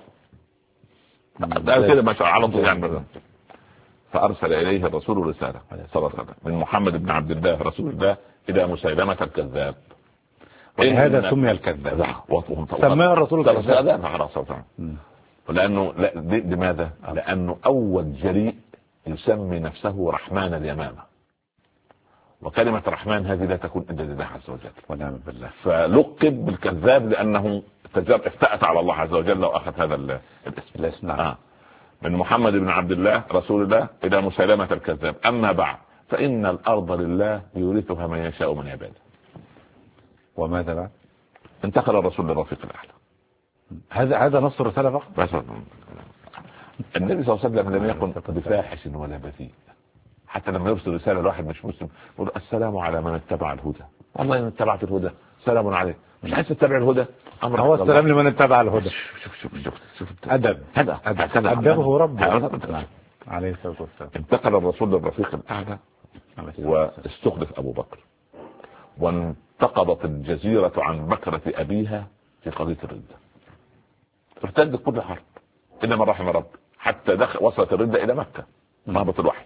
كده ما شاء على طول يعني. فأرسل إليه الرسول رسالة صلى الله عليه وسلم من محمد بن عبد الله رسول الله إلى مسيلمة الكذاب. هذا سمي الكذاب. سماه الرسول الكذاب. لأنه لماذا؟ لأنه أول جريء يسمي نفسه رحمن اليمامة، وكلمة رحمن هذه لا تكون إلا لله عز وجل ونعم بالله. فلقب بالكذاب لأنه افتأت على الله عز وجل وأخذ هذا الاسم. من محمد بن عبد الله رسول الله إلى مسيلمة الكذاب. أما بعد فإن الأرض لله يورثها من يشاء من عباده. وماذا بعد؟ انتقل الرسول للرفيق الأعلى. هذا نص الرسالة فقط. النبي صلى الله عليه وسلم لم يكن بفاحش ولا بذيء. حتى لما يرسل رسالة لواحد مش مسلم يقول السلام على من اتبع الهدى. والله إن اتبعت الهدى سلام عليك. مش عايز تتبع الهدى هو السلام لمن اتبع الهدى. شوف أدب أدبه ربه عليه الصلاة والسلام. انتقل الرسول للرفيق الأعلى واستخلف أبو بكر، وانتقضت الجزيرة عن بكرة أبيها في قضية الردة. ارتدت كل حرب إلا من رحم رب، حتى وصلت الردة إلى مكة مهبط الوحي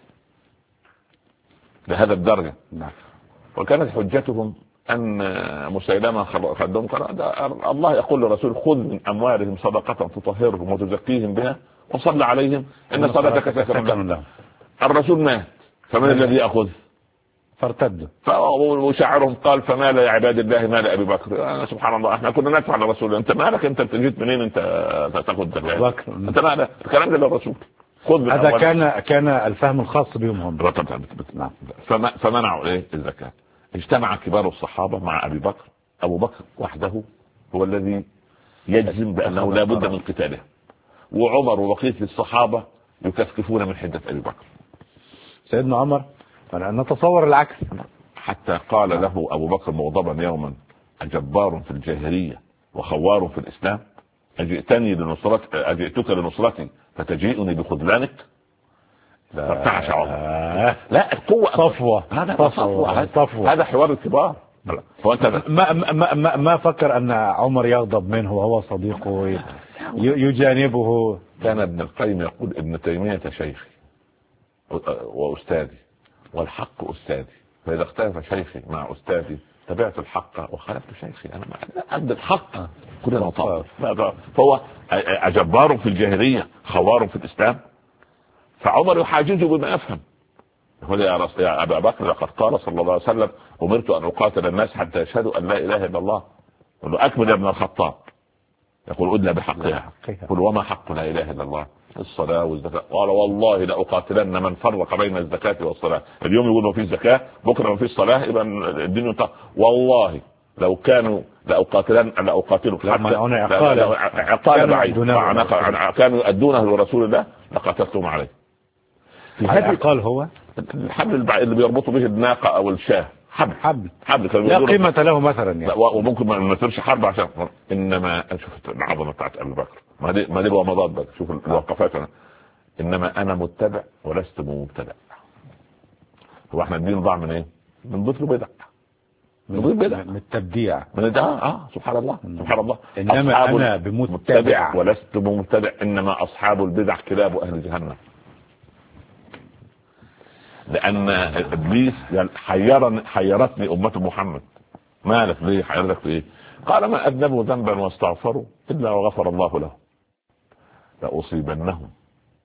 لهذا الدرجة. وكانت حجتهم أن مسيلمة خدهم الله يقول للرسول خذ من أموالهم صدقة تطهرهم وتزكيهم بها وصل عليهم إن صلاتك سكن لهم. الرسول مات فمن الذي يأخذ؟ فارتدوا. وشعرهم قال فما لا يا عباد الله ما لا أبي بكر. سبحان الله احنا كنا ندفع للرسول. انت مالك؟ انت جيت منين انت تاخذ زكاة؟ انت مالك؟ الكلام ده للرسول. هذا كان الفهم الخاص بهم هم. فمنعوا ايه الزكاة. اجتمع كبار الصحابة مع أبي بكر. أبو بكر وحده هو الذي يجزم بأنه لا بد من قتاله، وعمر وبقية الصحابة يكفكفون من حدة أبي بكر. سيدنا عمر نتصور العكس، حتى قال له أبو بكر مغضبا يوما أجبار في الجاهلية وخوار في الإسلام، أجئتك لنصرتي فتجيئني بخذلانك؟ فارتعش عمر. لا القوة صفوة. هذا حوار الكبار. ما فكر أن عمر يغضب منه وهو صديقه يجانبه. كان ابن القيم يقول ابن تيمية شيخي وأستاذي والحق أستاذي، فإذا اختلف شيخي مع أستاذي تبعت الحق وخالفت شيخي. أنا عند الحق كلنا نطاق. فهو أجبار في الجاهلية خوار في الإسلام، فعمر يحاججه بما يفهم. يقول يا أبا بكر لقد قال صلى الله عليه وسلم أمرت أن أقاتل الناس حتى يشهدوا أن لا إله إلا الله. يقول له أكمل يا ابن الخطاب. يقول أدلى بحقها. يقول وما حق لا إله إلا الله؟ الصلاة والزكاة. قال والله لأقاتلن من فرق بين الزكاة والصلاة. اليوم يقول ما فيش زكاة بكرة ما فيش صلاة يبقى الدين والله لو كانوا لأقاتلوا حتى عقال بعيد كانوا يؤدونه لرسول الله لقاتلتهم عليه. العقال هو الحبل اللي بيربطوا به الناقة أو الشاه. حبل لا قيمة له مثلا يعني. وممكن ما تصيرش حرب عشان انما شفت العظمه بتاعت ابي بكر. ما دي الومضات بقى. شوف الوقفات. انما انا متبع ولست مبتدع. هو احنا الدين ضاع من ايه؟ من ضفر بدع، من التبديع، من سبحان الله سبحان الله. انما انا بمتبع ولست مبتدع، انما اصحاب البدع كلاب اهل جهنم. لأن إبليس حيرتني أمة محمد. مالك ليه حيرتك في إيه؟ قال ما أذنبوا ذنبا واستغفروا إلا وغفر الله لهم لأصيبنهم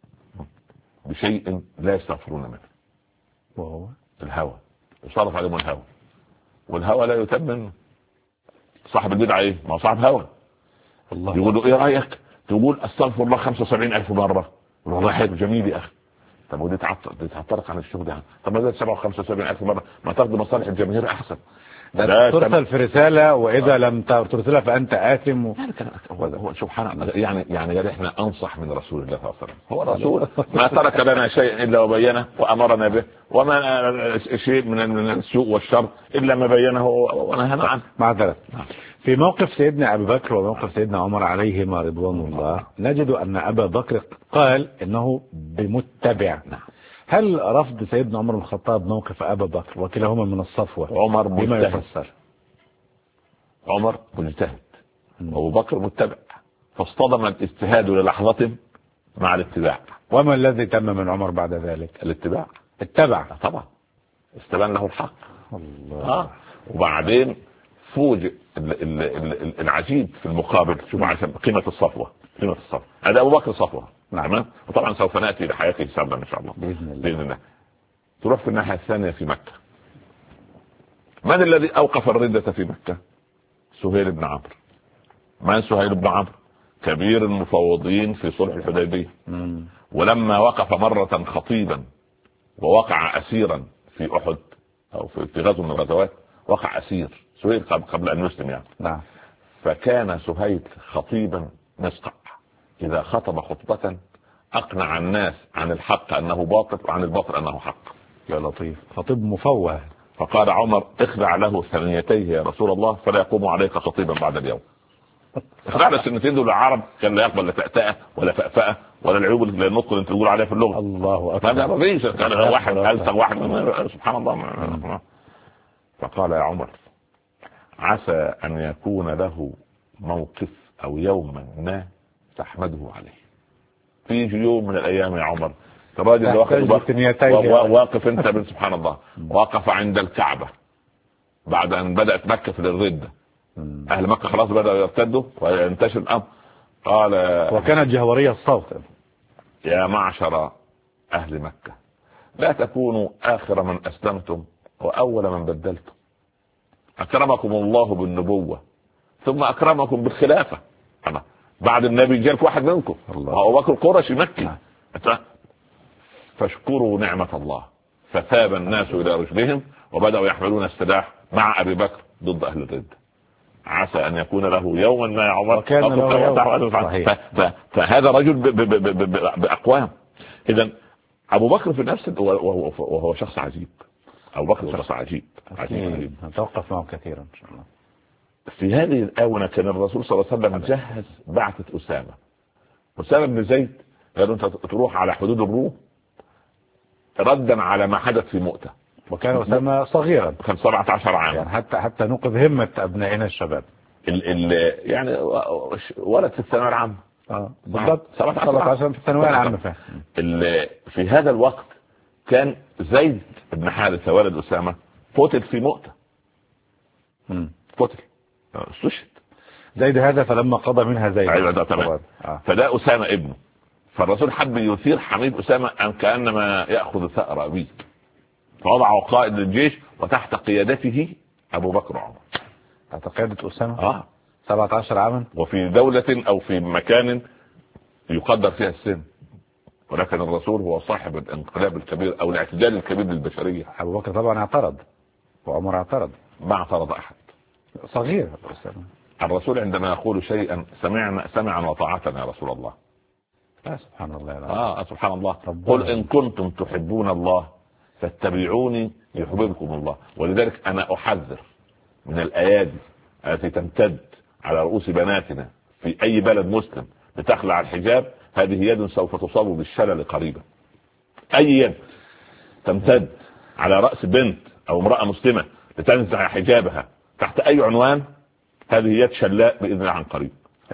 بشيء لا يستغفرون منه، وهو الهوى. يصرف عليهم الهوى، والهوى لا يتم منه. صاحب البدعة ايه؟ ما هو صاحب هوى. يقولوا ايه رأيك تقول استغفر الله 75,000 مرة؟ والله حلو جميل يا اخي. طب ودي تعطرك عن الشغل ده. طب ما ده 75,000 مرة ما تاخد مصالح الجماهير احسن. ترسل في رسالة واذا لم ترسلها فانت آثم هو سبحان الله. يعني احنا انصح من رسول الله صلى الله عليه وسلم. هو رسول ما ترك لنا شيء الا وبينه وامرنا به، وما شيء من السوء والشر الا ما بينه ونهانا عنه. معذرة. في موقف سيدنا ابي بكر وموقف سيدنا عمر عليهما رضوان الله نجد ان ابا بكر قال انه بمتبع. هل رفض سيدنا عمر بن الخطاب موقف ابا بكر وكلاهما من الصفوة عمر بما يفسر؟ عمر مجتهد وابو بكر متبع، فاصطدم الاجتهاد للحظة مع الاتباع. وما الذي تم من عمر بعد ذلك؟ الاتباع. اتبع طبعا، استبان له الحق. الله. وبعدين فوجئ العجيب في المقابل. شوف عشان قيمة الصفوة، قيمة الصفوة. هذا ابو بكر صفوة. نعم. وطبعا سوف ناتي لحياته سردا ان شاء الله باذن الله. تروح في الناحية الثانية في مكة. من الذي اوقف الردة في مكة؟ سهيل بن عمرو. من سهيل بن عمرو؟ كبير المفوضين في صلح الحديبية. ولما وقف مرة خطيبا ووقع اسيرا في احد او في غزو من الغزوات، وقع اسير سهيل قبل ان يسلم يعني. نعم. فكان سهيل خطيبا مسقع، اذا خطب خطبة اقنع الناس عن الحق انه باطل وعن الباطل انه حق. يا لطيف، خطيب مفوه. فقال عمر اخلع له ثنيتيه يا رسول الله فلا يقوم عليك خطيبا بعد اليوم. اخلع له الثنيتين دول. العرب كان لا يقبل لا تأتأة ولا فأفأة ولا العيوب اللي النطق اللي تقول عليها في اللغة. الله اكبر. هذا رئيس كان واحد ألسن واحد سبحان الله. فقال يا عمر عسى ان يكون له موقف او يوما ما تحمده عليه. في يوم من الايام يا عمر الراجل واقف انت سبحان الله، وقف عند الكعبة بعد ان بدأت مكة في الردة. اهل مكة خلاص بدأوا يرتدوا وينتشر الامر. قال وكانت جهورية الصوت: يا معشر اهل مكة لا تكونوا اخر من اسلمتم واول من بدلتم. اكرمكم الله بالنبوة ثم اكرمكم بالخلافة. بعد النبي جاء واحد منكم ابو بكر القرشي مكي. فاشكروا نعمة الله. فثاب الناس الى رشدهم وبدأوا يحملون السلاح مع ابي بكر ضد اهل الردة. عسى ان يكون له يوما ما يا عمر. فهذا رجل باقوام. اذا ابو بكر في نفس وهو شخص عجيب. ابو بكر شخص عجيب. نتوقف معه كثيرا ان شاء الله. في هذه الآونة كان الرسول صلى الله عليه وسلم جهز بعثة أسامة بن زيد. قالوا انت تروح على حدود الروم ردا على ما حدث في مؤتة. وكان أسامة صغيرا، كان 17 عاما يعني حتى نقذ همة أبنائنا الشباب. يعني ولد في الثانوية العامة. بالضبط 17 في الثانوية العامة. في هذا الوقت كان زيد بن حارثة ولد أسامة قتل في مؤتة. قتل استشهد زيد هذا فلما قضى منها زيد. ايوه ده تمام. فده أسامة ابنه. فالرسول حب يثير حميد أسامة أن كأنما يأخذ ثأر أبيه، فوضعه قائد للجيش وتحت قيادته أبو بكر وعمر. تحت قيادة أسامة 17 عاما، وفي دولة أو في مكان يقدر فيها السن، ولكن الرسول هو صاحب الانقلاب الكبير أو الاعتدال الكبير للبشرية. أبو بكر طبعا اعترض وعمر اعترض. ما اعترض أحد. صغير أسامة. الرسول عندما يقول شيئا سمعا وطاعة يا رسول الله. سبحان الله. سبحان الله. قل إن كنتم تحبون الله فاتبعوني يحببكم الله. ولذلك أنا أحذر من الأيادي التي تمتد على رؤوس بناتنا في أي بلد مسلم لتخلع الحجاب. هذه يد سوف تصاب بالشلل قريبا. أي يد تمتد على رأس بنت أو امرأة مسلمة لتنزع حجابها تحت أي عنوان، هذه يد شلاء بإذن الله عن قريب.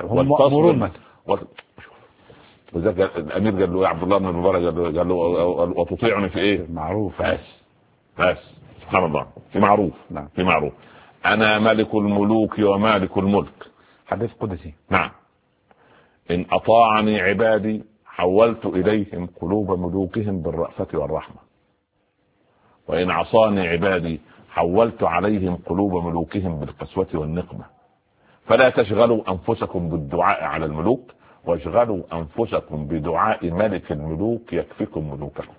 وذلك الأمير قال له يا عبد الله بن المبارك قال له وتطيعني في إيه؟ معروف. بس سبحان الله في معروف. نعم. في معروف. انا ملك الملوك ومالك الملك. حديث قدسي. نعم. ان اطاعني عبادي حولت اليهم قلوب ملوكهم بالرأفة والرحمة، وان عصاني عبادي حولت عليهم قلوب ملوكهم بالقسوة والنقمة. فلا تشغلوا انفسكم بالدعاء على الملوك، واشغلوا انفسكم بدعاء ملك الملوك يكفيكم ملوككم.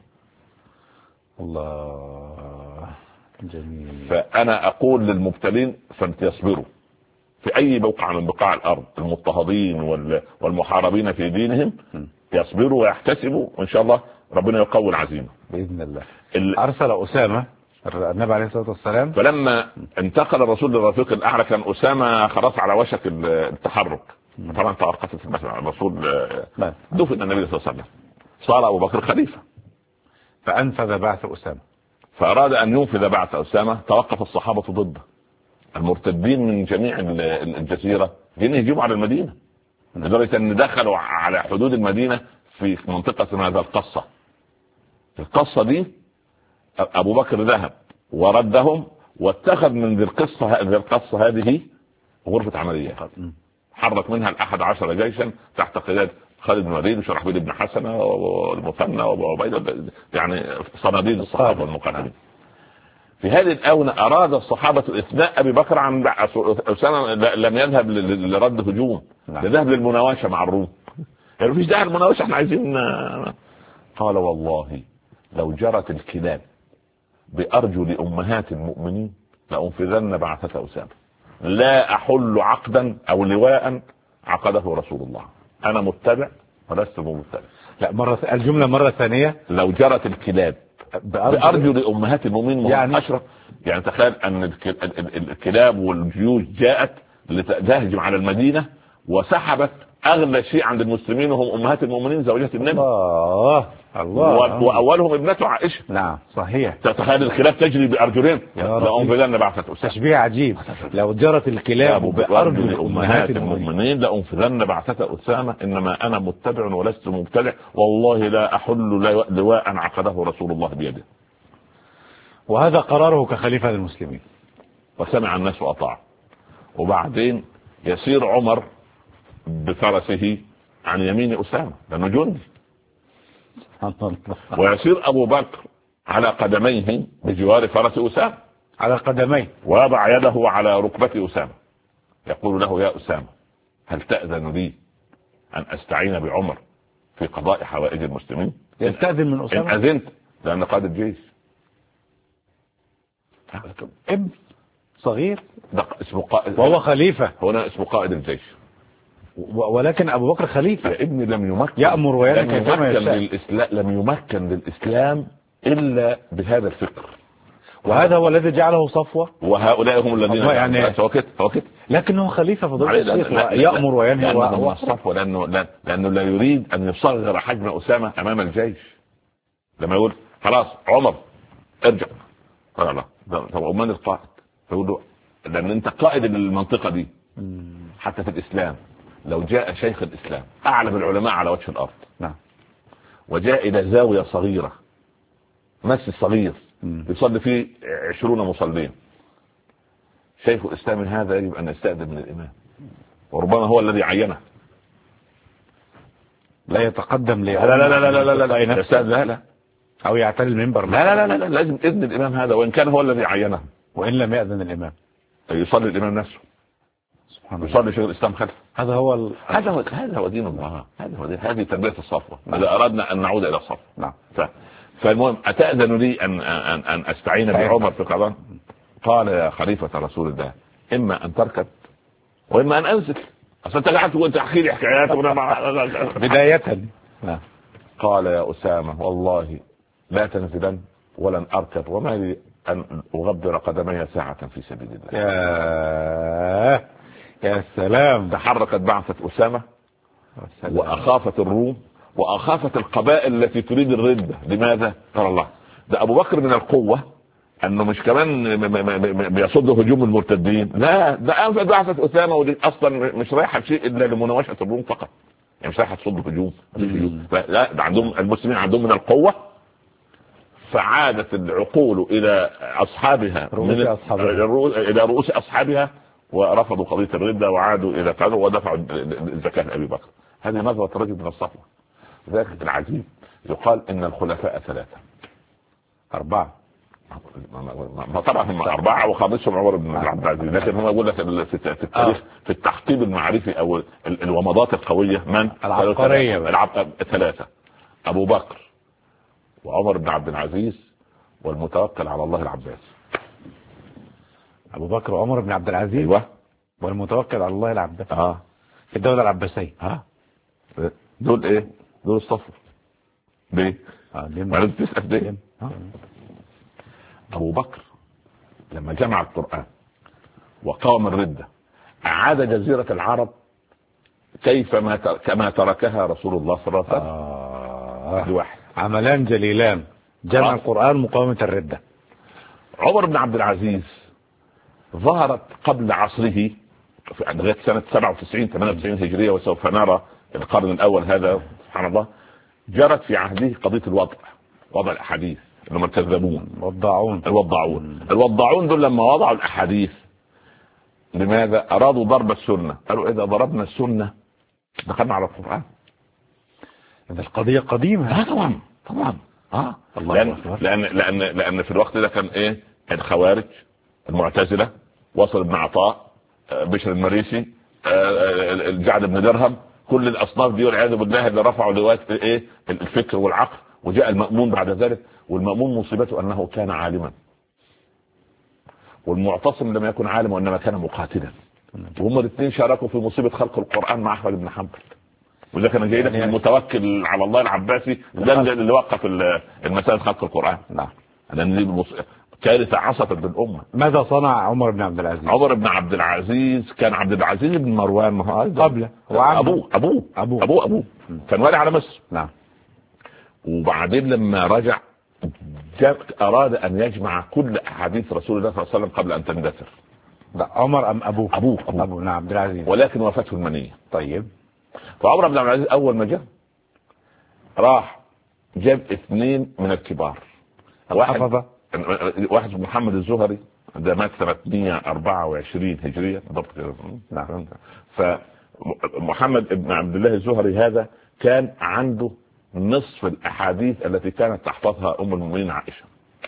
الله جميل. فانا اقول للمبتلين فليصبروا في اي بقعة من بقاع الارض، المضطهدين والمحاربين في دينهم، يصبروا ويحتسبوا، وان شاء الله ربنا يقوي العزيمة باذن الله. ارسل اسامة النبي عليه الصلاة والسلام، فلما انتقل الرسول للرفيق الاعلى كان اسامة خلاص على وشك التحرك. طبعا توقفت المسألة، الرسول دفن النبي صلى الله عليه وسلم، صار ابو بكر خليفة، فانفذ بعث اسامة. فاراد ان ينفذ بعث اسامة، توقف الصحابة ضده، المرتدين من جميع الجزيرة جايين يهجموا على المدينة، لدرجة ان دخلوا على حدود المدينة في منطقة اسمها ذا القصة. القصة دي ابو بكر ذهب وردهم، واتخذ من ذي القصة هذه غرفة عمليات، حرك منها الأحد عشر جيشا تحت قيادة خالد بن الوليد وشرحبيل بن حسنة والمثنى وعبيدة، يعني صناديد الصحابة والمقاتلين. في هذه الآونة أراد الصحابة إثناء أبي بكر عن أسامة، لم يذهب لرد هجوم، ذهب للمناوشة مع الروم. يعني مفيش داعي المناوشة، احنا عايزين. قال والله لو جرت الكلاب بأرجل أمهات المؤمنين لأنفذن بعثة أسامة، لا أحل عقدا أو لواء عقده رسول الله، أنا متبع ولست متبع. لا الجملة مرة ثانية، لو جرت الكلاب بأرجل أمهات المؤمنين، يعني أشرف، يعني تخيل أن الكلاب والجيوش جاءت لتهجم على المدينة وسحبت أغلى شيء عند المسلمين وهم أمهات المؤمنين زوجات النبي. الله. وأولهم ابنته عائشة. نعم صحيح. تتخيل الكلاب تجري بأرجلين، لأنفذن بعثة أسامة. تشبيه عجيب. لو جرت الكلاب بأرجل أمهات المؤمنين لأنفذن بعثة أسامة، إنما أنا متبع ولست مبتدع، والله لا أحل لواء عقده رسول الله بيده. وهذا قراره كخليفة للمسلمين، وسمع الناس وأطاع. وبعدين يسير عمر بفرسه عن يمين أسامة لأنه جندي، ويسير أبو بكر على قدميه بجوار فرس أسامة على قدميه، ويضع يده على ركبة أسامة، يقول له يا أسامة هل تأذن لي أن أستعين بعمر في قضاء حوائج المسلمين؟ يستأذن من أسامة؟ إن أذنت، لأن قائد الجيش ابن صغير اسمه قائد، وهو خليفة هنا اسمه قائد الجيش، ولكن أبو بكر خليفة. يا ابني لم يمكن، يأمر وينهى كما يشاء. لم يمكن للإسلام إلا بهذا الفكر، وهذا هو الذي جعله صفوة، وهؤلاء هم الذين يعني توكت. لكنه خليفة فضل الشيخ، يأمر وينهى هو الصفوة، لأنه لا يريد أن يصغر حجم أسامة أمام الجيش. لما يقول خلاص عمر ارجع، قال لا طب من القائد؟ فيقول له لأن أنت قائد المنطقة دي. حتى في الإسلام لو جاء شيخ الإسلام أعلم العلماء على وجه الأرض، نعم، وجاء إلى زاوية صغيرة، مسجد صغير يصلي فيه 20 مصلين، شيخ الإسلام هذا يجب أن يستأذن من الإمام، وربما هو الذي عينه، لا يتقدم لا لا لا لا لا لا لا يستأذن، لا أو يعتلي المنبر، لا لا لا لا لازم إذن الإمام هذا، وإن كان هو الذي عينه، وإن لم يأذن الإمام يصلي الإمام نفسه، يصلي شيخ الإسلام خلفه. هذا هو هذا هو دين الله، هذه تربية الصفوة. إذا أردنا أن نعود إلى الصفوة، نعم. فالمهم أتأذن لي أن أستعين بعمر في قضاء؟ قال يا خليفة رسول الله إما أن تركب وإما أن أنزل، أصلا أنت قاعد تقول تحكي لي حكايات بداية. قال يا أسامة والله لا تنزلن ولن أركب، وما لي أن أغبر قدمي ساعة في سبيل الله. يا سلام. تحركت بعثة أسامة، وأخافت الروم، وأخافت القبائل التي تريد الردة. لماذا؟ قال الله ده أبو بكر من القوة أنه مش كمان بيصد هجوم المرتدين، لا ده أنفذ بعثة أسامة، ودي أصلا مش رايحة شيء إلا لمناوشة الروم فقط، يعني مش رايحة تصد هجوم. لا ده عندهم المسلمين عندهم من القوة. فعادت العقول الى اصحابها الى رؤوس اصحابها، ورفضوا قضيه الرده وعادوا الى كذا ودفعوا الزكاه لابي بكر. هذه نظره رجل من الصفوه. ذلك العجيب يقال ان الخلفاء 3 4 طبعا هم 4 وخامسهم عمر بن عبد العزيز، لكن هم يقول لك في التاريخ في التحقيب المعرفي او الومضات القويه من العبقريه 3: ابو بكر وعمر بن عبد العزيز والمتوكل على الله العباس. ابو بكر وعمر بن عبد العزيز ايوه والمتوكل على الله العباس في الدوله العباسيه. دول ايه؟ دول الصفر. ليه؟ ما تسال ليه؟ ابو بكر لما جمع القرآن وقام الردة اعاد جزيرة العرب كما تركها رسول الله صلى الله عليه وسلم. واحد عملان جليلان، جمع القرآن مقاومة الردة. عمر بن عبد العزيز ظهرت قبل عصره لغايه سنة 97 98 هجرية، وسوف نرى القرن الاول هذا سبحان الله جرت في عهده قضية وضع الاحاديث انهم الكذابون الوضاعون دول لما وضعوا الاحاديث لماذا؟ ارادوا ضرب السنة. قالوا اذا ضربنا السنة دخلنا على القرآن. هذه القضية قديمة. طبعا لان في الوقت ده كان ايه؟ الخوارج، المعتزلة، وصل بن عطاء، بشر المريسي، الجعد بن درهم، كل الاصناف دي والعياذ بالله اللي رفعوا لواء ايه؟ الفكر والعقل. وجاء المأمون بعد ذلك، والمأمون مصيبته انه كان عالما، والمعتصم لم يكن عالما وانما كان مقاتلا، وهم الاثنين شاركوا في مصيبة خلق القرآن مع احمد بن حنبل. وإذا كان جاي لك المتوكل على الله العباسي ده اللي وقف المسائل خلق القرآن. نعم. لأن كارثة عصفت بالأمة. ماذا صنع عمر بن عبد العزيز؟ عمر بن عبد العزيز كان عبد العزيز بن مروان قبله، أبوه كان والي على مصر. نعم. وبعدين لما رجع أراد أن يجمع كل أحاديث رسول الله صلى الله عليه وسلم قبل أن تندثر. عمر أم أبوه؟ أبوه. نعم عبد العزيز. ولكن وفاته المنية. طيب. فعمر بن عبد العزيز أول ما جاء راح جاب 2 من الكبار. واحد محمد الزهري ده مات سنة 124 هجرية بالضبط. نعم. فمحمد بن عبد الله الزهري هذا كان عنده نصف الأحاديث التي كانت تحفظها أم المؤمنين عائشة.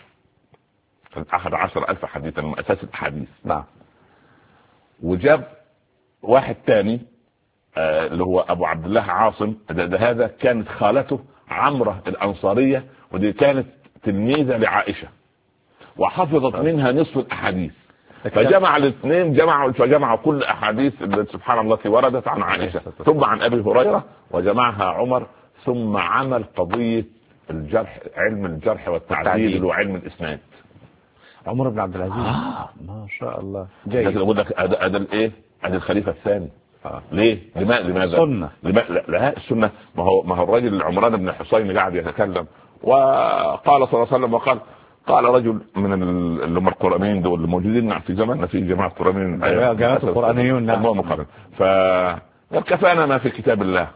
11,000 حديثا من أساس الحديث. نعم. وجاب واحد تاني اللي هو أبو عبد الله عاصم، ده هذا كانت خالته عمرة الأنصارية، ودي كانت تلميذة لعائشة وحفظت منها نصف الأحاديث. فجمع الاثنين، فجمعوا كل أحاديث اللي سبحان الله وردت عن عائشة ثم عن أبي هريرة، وجمعها عمر، ثم عمل قضية الجرح، علم الجرح والتعديل وعلم الإسناد. عمر بن عبد العزيز ما شاء الله جيد. اقول لك هذا الايه؟ هذا الخليفة الثاني. ليه؟ لماذا؟ السنة. لا السنة. ما هو الرجل عمران بن حسين قاعد يتكلم وقال صلى الله عليه وسلم قال رجل من اللي هم القرآنيين دول اللي موجودين في زماننا في جماعة القرآنيين، جماعة القرآنيون. نعم. فكفانا ما في كتاب الله.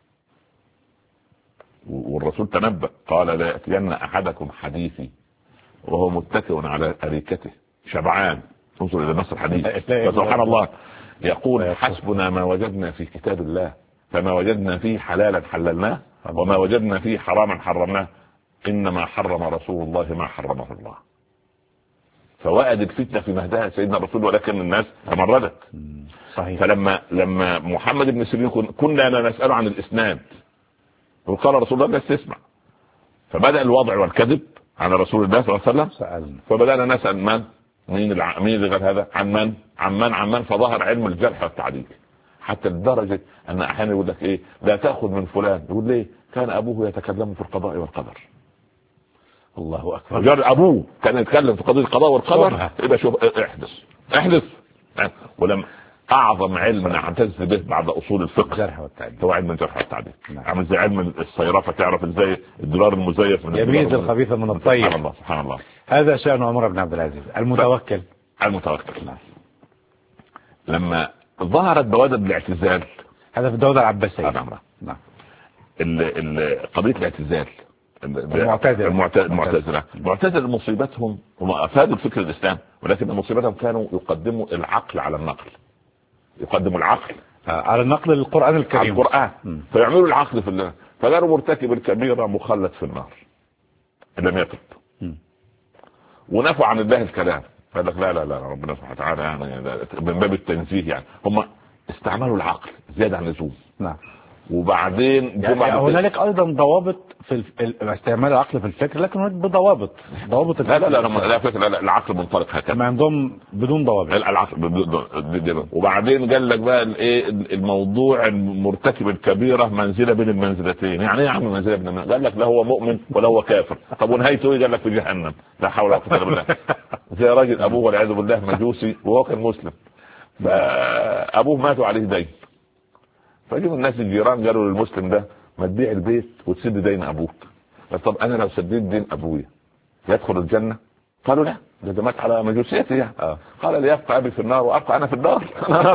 والرسول تنبأ قال لا يأتين أحدكم حديثي وهو متكئ على أريكته شبعان. انظر إلى نص الحديث. فسبحان الله يقول حسبنا ما وجدنا في كتاب الله، فما وجدنا فيه حلالا حللناه وما وجدنا فيه حراما حرمناه، إنما حرم رسول الله ما حرمه الله. فوائد الفتنة في مهدها سيدنا الرسول، ولكن الناس تمردت. صحيح. فلما محمد بن سيرين كنا نسأله عن الإسناد وقال رسول الله الناس تسمع، فبدأ الوضع والكذب على رسول الله صلى الله عليه وسلم. فبدأنا نسأل مين اللي قال هذا عن من فظهر علم الجرح والتعديل، حتى لدرجة أن أحيانا يقول لك إيه لا تأخذ من فلان، يقول ليه؟ كان أبوه يتكلم في القضاء والقدر. الله أكبر. أبوه كان يتكلم في قضية القضاء والقدر. يبقى شوف احدث. ولم أعظم علم نعتز به بعد أصول الفقه هو علم الجرح والتعديل. عامل زي علم الصيرفة، تعرف ازاي الدولار المزيف من يميز الخبيث من الطيب. سبحان الله. هذا شأن عمر بن عبد العزيز المتوكل. لما ظهرت بوادر الاعتزال، هذا في الدولة العباسية. نعم. قضية الاعتزال المعتزلة مصيبتهم هم افادوا الفكر الاسلامي، ولكن مصيبتهم كانوا يقدموا العقل على النقل، يقدموا العقل على النقل للقرآن الكريم، على القرآن. فيعملوا العقل في الله، فقالوا مرتكب الكبيرة مخلد في النار إن لم يتب، ونفوا عن الله الكلام. قال لك لا لا لا، ربنا سبحانه وتعالى يعني من باب التنزيه، يعني هم استعملوا العقل زيادة عن اللزوم. نعم. وبعدين يعني هنالك ايضا ضوابط في استعمال العقل في الفكر، لكن هناك ضوابط لا لا لا فكر، لا العقل منطلق هكذا، ما عندهم بدون ضوابط العقل. وبعدين قال لك بقى الايه الموضوع مرتكب الكبيره منزله بين المنزلتين. يعني ايه يا عم منزله بين المنزلتين؟ قال لك لا هو مؤمن ولا هو كافر. طب ونهايته ايه؟ قال لك في جهنم. لا حول ولا قوه الا بالله. زي راجل ابوه والعياذ بالله مجوسي وهو كان مسلم، فابوه ماتوا عليه دين، فجوا الناس الجيران قالوا للمسلم ده ما تبيع البيت وتسد دين ابوك. طب انا لو سديت دين ابويا يدخل الجنه؟ قالوا لا، ده مات على مجوسيتي يعني. قال ليبقى ابي في النار وابقى انا في النار.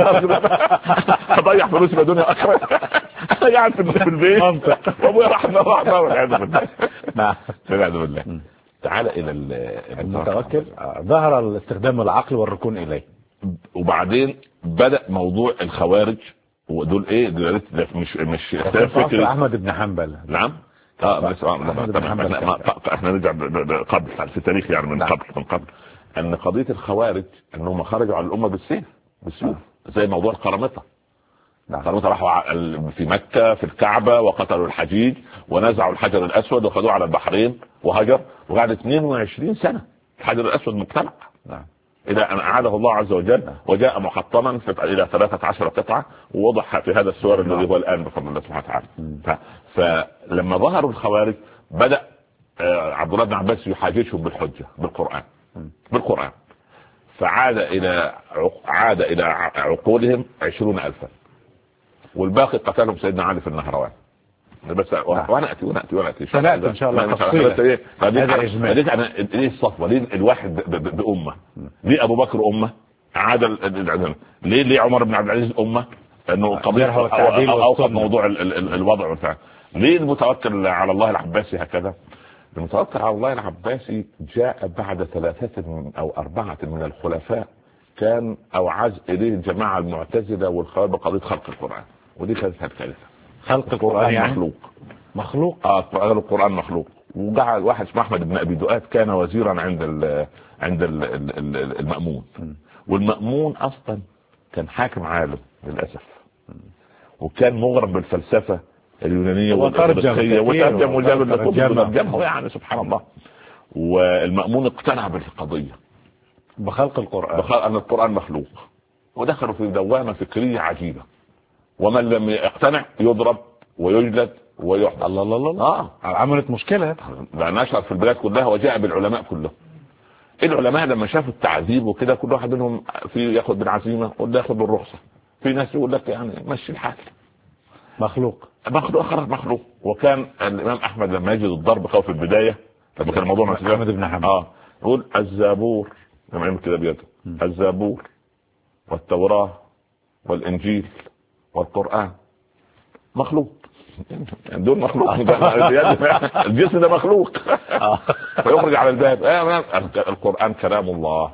اضيع فلوسي في الدنيا اخره. قاعد في البيت وابويا راح النار والعياذ بالله. نعم والعياذ بالله. تعال الى المتوكل. ظهر استخدام العقل والركون اليه. وبعدين بدا موضوع الخوارج، ودول ايه؟ دول مش فكر احمد بن حنبل. نعم. بس احنا نرجع قبل في التاريخ، يعني من قبل ان قضيه الخوارج انهم خرجوا على الامه بالسيف زي موضوع القرامطه. القرامطه راحوا في مكه في الكعبه وقتلوا الحجيج ونزعوا الحجر الاسود وخذوه على البحرين وهجر، وقعد 22 سنه الحجر الاسود مقتلع. نعم. إلى أن أعاده الله عز وجل وجاء محطما إلى 13 قطعة، ووضح في هذا السور الذي هو الآن بفضل الله سبحانه وتعالى. فلما ظهروا الخوارج بدأ عبد الله بن عباس يحاججهم بالحجة بالقرآن، فعاد إلى عقولهم 20,000، والباقي قتلهم سيدنا علي في النهروان. بس وانا اتي سنأتي ان شاء الله تفصيلا. هذا اجمال. انا ليه الصفوه؟ ليه الواحد بامه؟ ليه ابو بكر امه عادل؟ ليه عمر بن عبد العزيز امه؟ انه قضيه اوقف موضوع الوضع والفعل. ليه المتوكل على الله العباسي هكذا؟ المتوكل على الله العباسي جاء بعد 3 أو 4 من الخلفاء كان اوعز اليه الجماعه المعتزله والخوارج بقضيه خلق القران، ودي كانت كارثه. خلق القرآن يعني مخلوق. القرآن مخلوق. وجعل واحد اسمه احمد بن ابي دؤاد كان وزيرا عند المأمون، والمأمون اصلا كان حاكم عالم للاسف، وكان مغرم بالفلسفه اليونانيه والغربيه وترجم وجاب الكتب يعني سبحان الله. والمأمون اقتنع بالقضيه بخلق القرآن، ان القرآن مخلوق، ودخلوا في دوامه فكريه عجيبه، ومن لم يقتنع يضرب ويجلد ويحبس. الله عملت مشكله، نشر في البلاد كلها وجاء بالعلماء كلهم. العلماء لما شافوا التعذيب وكده كل واحد منهم في ياخذ بالعزيمه وده ياخذ بالرخصه، في ناس يقول لك يعني مشي الحال، مخلوق. وكان الامام احمد لما يجد الضرب خوف البدايه لما كان الموضوع احمد بن حنبل يقول الزبور لما يعمل كده بيده، الزبور والتوراه والانجيل والقرآن مخلوق، دول مخلوق. الجسم ده مخلوق. فيخرج على الباب القرآن كلام الله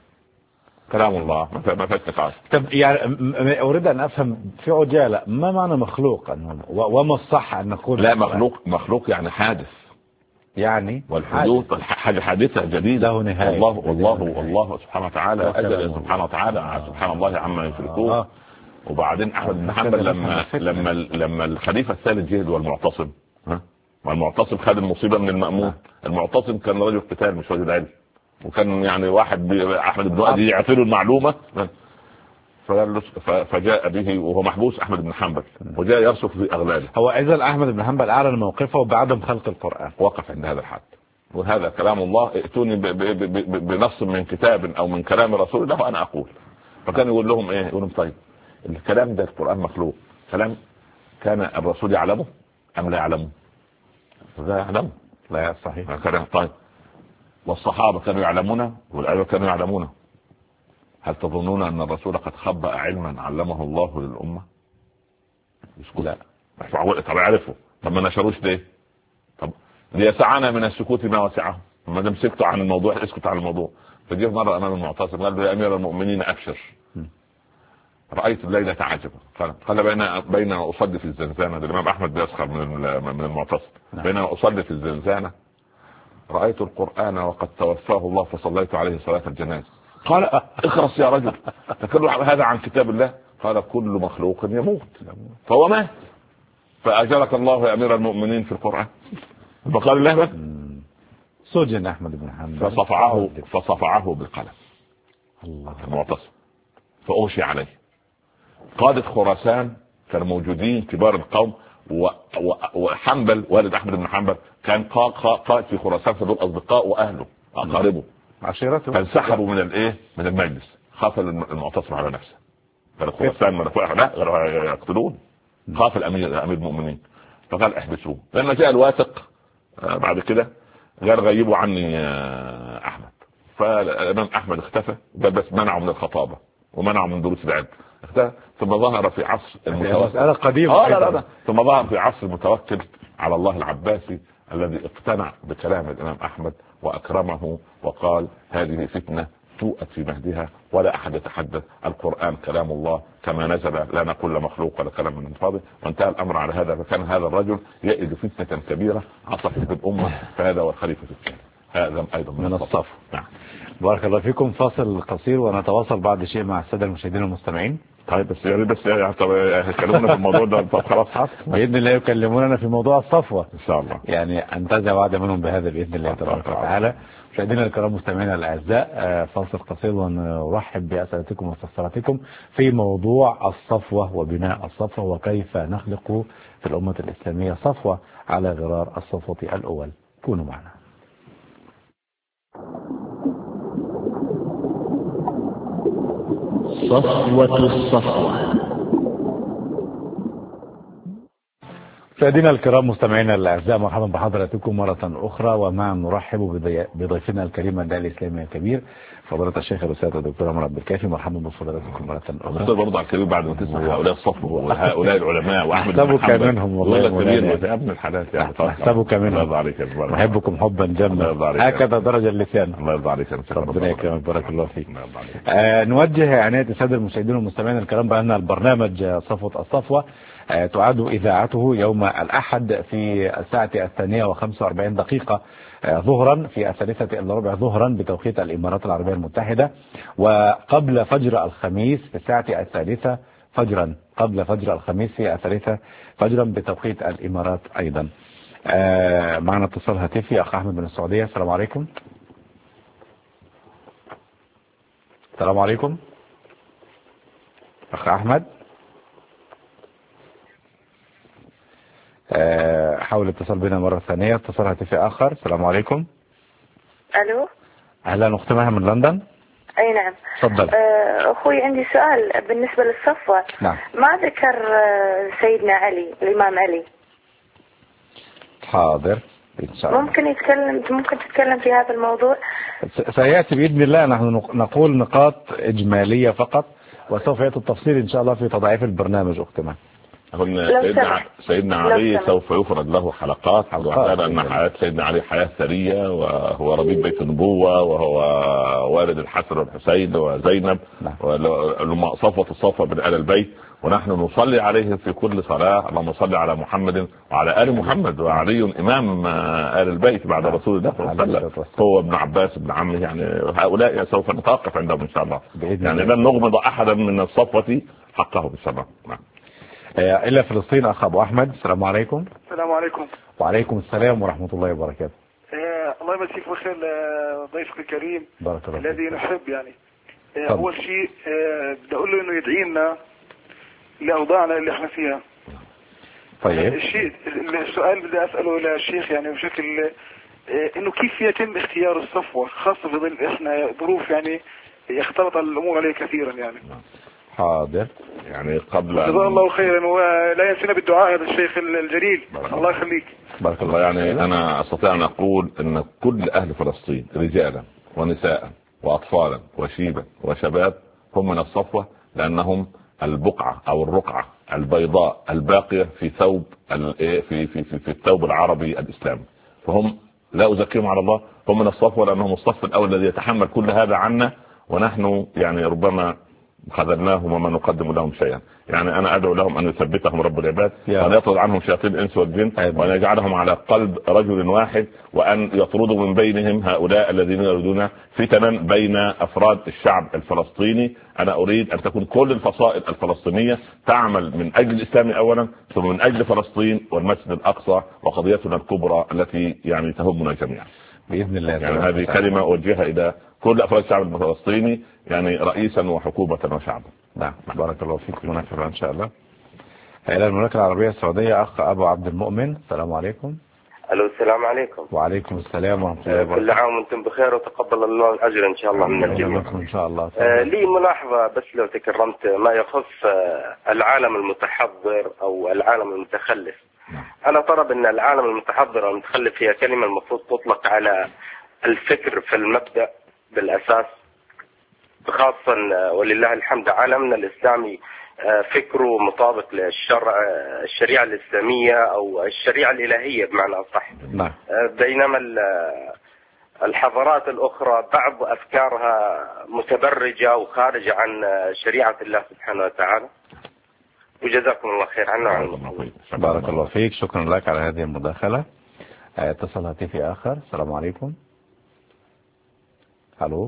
ما فيش نقاش. طب يعني اريد ان افهم في عجاله ما معنى مخلوق وما الصح ان نقول؟ لا مخلوق يعني حادث، يعني والحدوث حاجه حادثه جديده له نهايه. والله سبحانه وتعالى أجل سبحانه وتعالى سبحان الله عما يشركون. وبعدين احمد بن حنبل لما الخليفه الثالث جه والمعتصم، والمعتصم خد المصيبه من المأمون. المعتصم كان رجل قتال مش رجل علم، وكان يعني واحد احمد بن ادي يعطي له المعلومه، فجاء به وهو محبوس احمد بن حنبل وجاء يرسخ في اغلاله. هو اذا احمد بن حنبل اعلن موقفه بعدم خلق القرآن، وقف عند هذا الحد وهذا كلام الله، ائتوني بنص من كتاب او من كلام رسول الله وانا اقول. فكان يقول لهم ايه؟ يقول لهم طيب الكلام ده القرآن مخلوق، كلام كان الرسول يعلمه ام لا يعلمه؟ لا يعلمه. لا صحيح. كلام طيب. والصحابه كانوا يعلمونه والآباء كانوا يعلمونه. هل تظنون ان الرسول قد خبأ علما علمه الله للامه؟ لا. طب يعرفه، طب ما نشروش ليه؟ طب ليسعنا من السكوت ما وسعه، ما دام سكتوا عن الموضوع اسكت عن الموضوع. فجاء مرة امام المعتصم قال له يا امير المؤمنين ابشر، رأيت الليلة عجبا. قال بين أصلي في الزنزانة، الإمام أحمد بيسخر من المعتصم، بين أصلي في الزنزانة رأيت القرآن وقد توفاه الله فصليت عليه صلاة الجنازة. قال اخرس يا رجل، تكلم هذا عن كتاب الله. قال كل مخلوق يموت فهو مات، فأجرك الله يا أمير المؤمنين في القرآن. فقال الله بس سجن أحمد بن حنبل فصفعه بالقلم الله المعتصم فأغشي عليه. قادة خراسان كانوا موجودين كبار القوم، وحنبل والد أحمد بن حنبل كان قائد في خراسان، فدول أصدقاء وأهله أقاربه عشيرته، فانسحبوا من المجلس. خاف المعتصم على نفسه، خراسان لا يقتلون، خاف الأمير المؤمنين فقال احبسوه. لما جاء الواثق بعد كده قال غيبوا عني أحمد، فالإمام أحمد اختفى، بس منعه من الخطابة ومنعه من دروس العلم، ثم ظهر في عصر مسألة قديمة لا. ثم ظهر في عصر المتوكل على الله العباسي الذي اقتنع بكلام الإمام أحمد وأكرمه وقال هذه فتنة توأت في مهدها ولا أحد يتحدث، القرآن كلام الله كما نزل، لا نقول مخلوق ولا كلام من فاضي، وانتهى الأمر على هذا. فكان هذا الرجل يئد فتنة كبيرة عصفت بالأمة، فهذا هو الخليفة الثاني، هذا أيضا من الصف. نعم. بارك الله فيكم. فاصل قصير ونتواصل بعد شيء مع السادة المشاهدين والمستمعين. طيب بس هيكلمونا في الموضوع ده. طب خلاص بإذن الله يكلموننا في موضوع الصفوة إن شاء الله، يعني أنتزع وعد منهم بهذا بإذن الله تبارك وتعالى. مشاهدينا الكرام مستمعينا الأعزاء، فاصل قصير ونرحب بأسئلتكم واستفساراتكم في موضوع الصفوة وبناء الصفوة وكيف نخلق في الأمة الإسلامية صفوة على غرار الصفوة الأول. كونوا معنا. صفوة الصفوة. مشاهدينا الكرام مستمعينا الاعزاء، مرحبا بحضراتكم مره اخرى، ومع نرحب بضيفنا الكريم الداعي الاسلامي الكبير فضيلة الشيخ الاستاذ الدكتور عمر عبد الكافي. مرحبا بفضيلتكم مره اخرى. استاذ برضه على الكبير بعد ما تسمع هؤلاء الصف وهؤلاء العلماء واحمد بن حنبل منهم والله الكبير يا ابن الحلال يعني. احسبك منهم. الله عليك، نحبكم حبا جما هكذا درجه اللسان. الله يرضى عليك، ربنا يكرمك، بارك الله فيك. نوجه عناية الساده المشاهدين والمستمعين الكرام بان البرنامج صفوة الصفوة تعاد إذاعته يوم الأحد في الساعة 2:45 ظهرا في 3:15 ظهرا بتوقيت الإمارات العربية المتحدة، وقبل فجر الخميس في الساعة 3 فجرا، قبل فجر الخميس في 3 فجرا بتوقيت الإمارات أيضا. معنا اتصال هاتفي أخ أحمد من السعودية. السلام عليكم. السلام عليكم أخ أحمد. حاول الاتصال بنا مرة ثانية. اتصال هاتفي آخر. السلام عليكم. ألو. أهلا أخت مها من لندن. أي نعم. تفضل. أخوي عندي سؤال بالنسبة للصفوة. نعم. ما ذكر سيدنا علي الإمام علي. حاضر إن شاء الله. ممكن تتكلم في هذا الموضوع. سيأتي بإذن الله. نحن نقول نقاط إجمالية فقط، وسوف يأتي التفصيل إن شاء الله في تضعيف البرنامج أخت مها. سيدنا علي سوف يفرد له حلقات وهذا أن حياة سيدنا علي حياة ثرية، وهو ربيب بيت النبوة، وهو والد الحسن والحسين وزينب، صفوة الصفوة من آل البيت، ونحن نصلي عليه في كل صلاة اللهم صل على محمد وعلى آل محمد، وعلي إمام آل البيت بعد رسول الله صلى الله عليه وسلم، هو ابن عباس ابن عمه، يعني هؤلاء سوف نتوقف عندهم إن شاء الله، يعني لن نغمض أحدا من الصفوة حقه إن شاء الله. إلى فلسطين أخ أبو أحمد. السلام عليكم. السلام عليكم. وعليكم السلام ورحمة الله وبركاته. الله يمسيك بخير ضيفك الكريم الذي نحب يعني. أول شيء بدي أقول له إنه يدعي لنا لأوضاعنا اللي إحنا فيها. طيب. السؤال بدي أسأله للشيخ يعني بشكل إنه كيف يتم اختيار الصفوة، خاصة في ظل إحنا ظروف يعني يختلط الأمور عليه كثيرا يعني. حاضر. يعني قبل جزاه الله خيرا، ولا ينسينا بالدعاء هذا الشيخ الجليل. الله يخليك. بارك الله. يعني أنا أستطيع أن أقول أن كل أهل فلسطين رجالا ونساء وأطفالا وشيبا وشباب هم من الصفوة، لأنهم البقعة أو الرقعة البيضاء الباقية في ثوب في الثوب العربي الإسلامي. فهم لا أزكيهم على الله، هم من الصفوة لأنهم الصف الأول الذي يتحمل كل هذا عنا، ونحن يعني ربما خذلناهم وما نقدم لهم شيئا. يعني أنا أدعو لهم أن يثبتهم رب العباد، وأن يطرد عنهم شياطين الإنس والجن، وأن يجعلهم على قلب رجل واحد، وأن يطردوا من بينهم هؤلاء الذين يريدون فتنا بين أفراد الشعب الفلسطيني. أنا أريد أن تكون كل الفصائل الفلسطينية تعمل من أجل الإسلام أولا، ثم من أجل فلسطين والمسجد الأقصى وقضيتنا الكبرى التي يعني تهمنا جميعا بإذن الله. يعني هذه كلمة أوجهها إلى كل أفراد الشعب الفلسطيني، يعني رئيسا وحكومة وشعبا. نعم، بارك الله فيك. منافر إن شاء الله. إلى المملكة العربية السعودية أخ أبو عبد المؤمن، السلام عليكم. الو السلام عليكم. وعليكم السلام ورحمة الله وبركاته. كل عام وانتم بخير وتقبل الله الأجر إن شاء الله من الجميع. إن شاء الله. لي ملاحظة بس لو تكرمت ما يخص العالم المتحضر أو العالم المتخلف. أنا طلب أن العالم المتحضر والمتخلف هي كلمة المفروض تطلق على الفكر في المبدأ بالأساس، خاصة ولله الحمد عالمنا الإسلامي فكره مطابق للشرع، الشريعة الإسلامية أو الشريعة الإلهية بمعنى أصح. بينما الحضارات الأخرى بعض أفكارها متبرجة وخارجة عن شريعة الله سبحانه وتعالى. وجزاكم الله خير عنا. بارك الله فيك، شكرا لك على هذه المداخلة. اتصل هاتفي آخر، السلام عليكم. الو،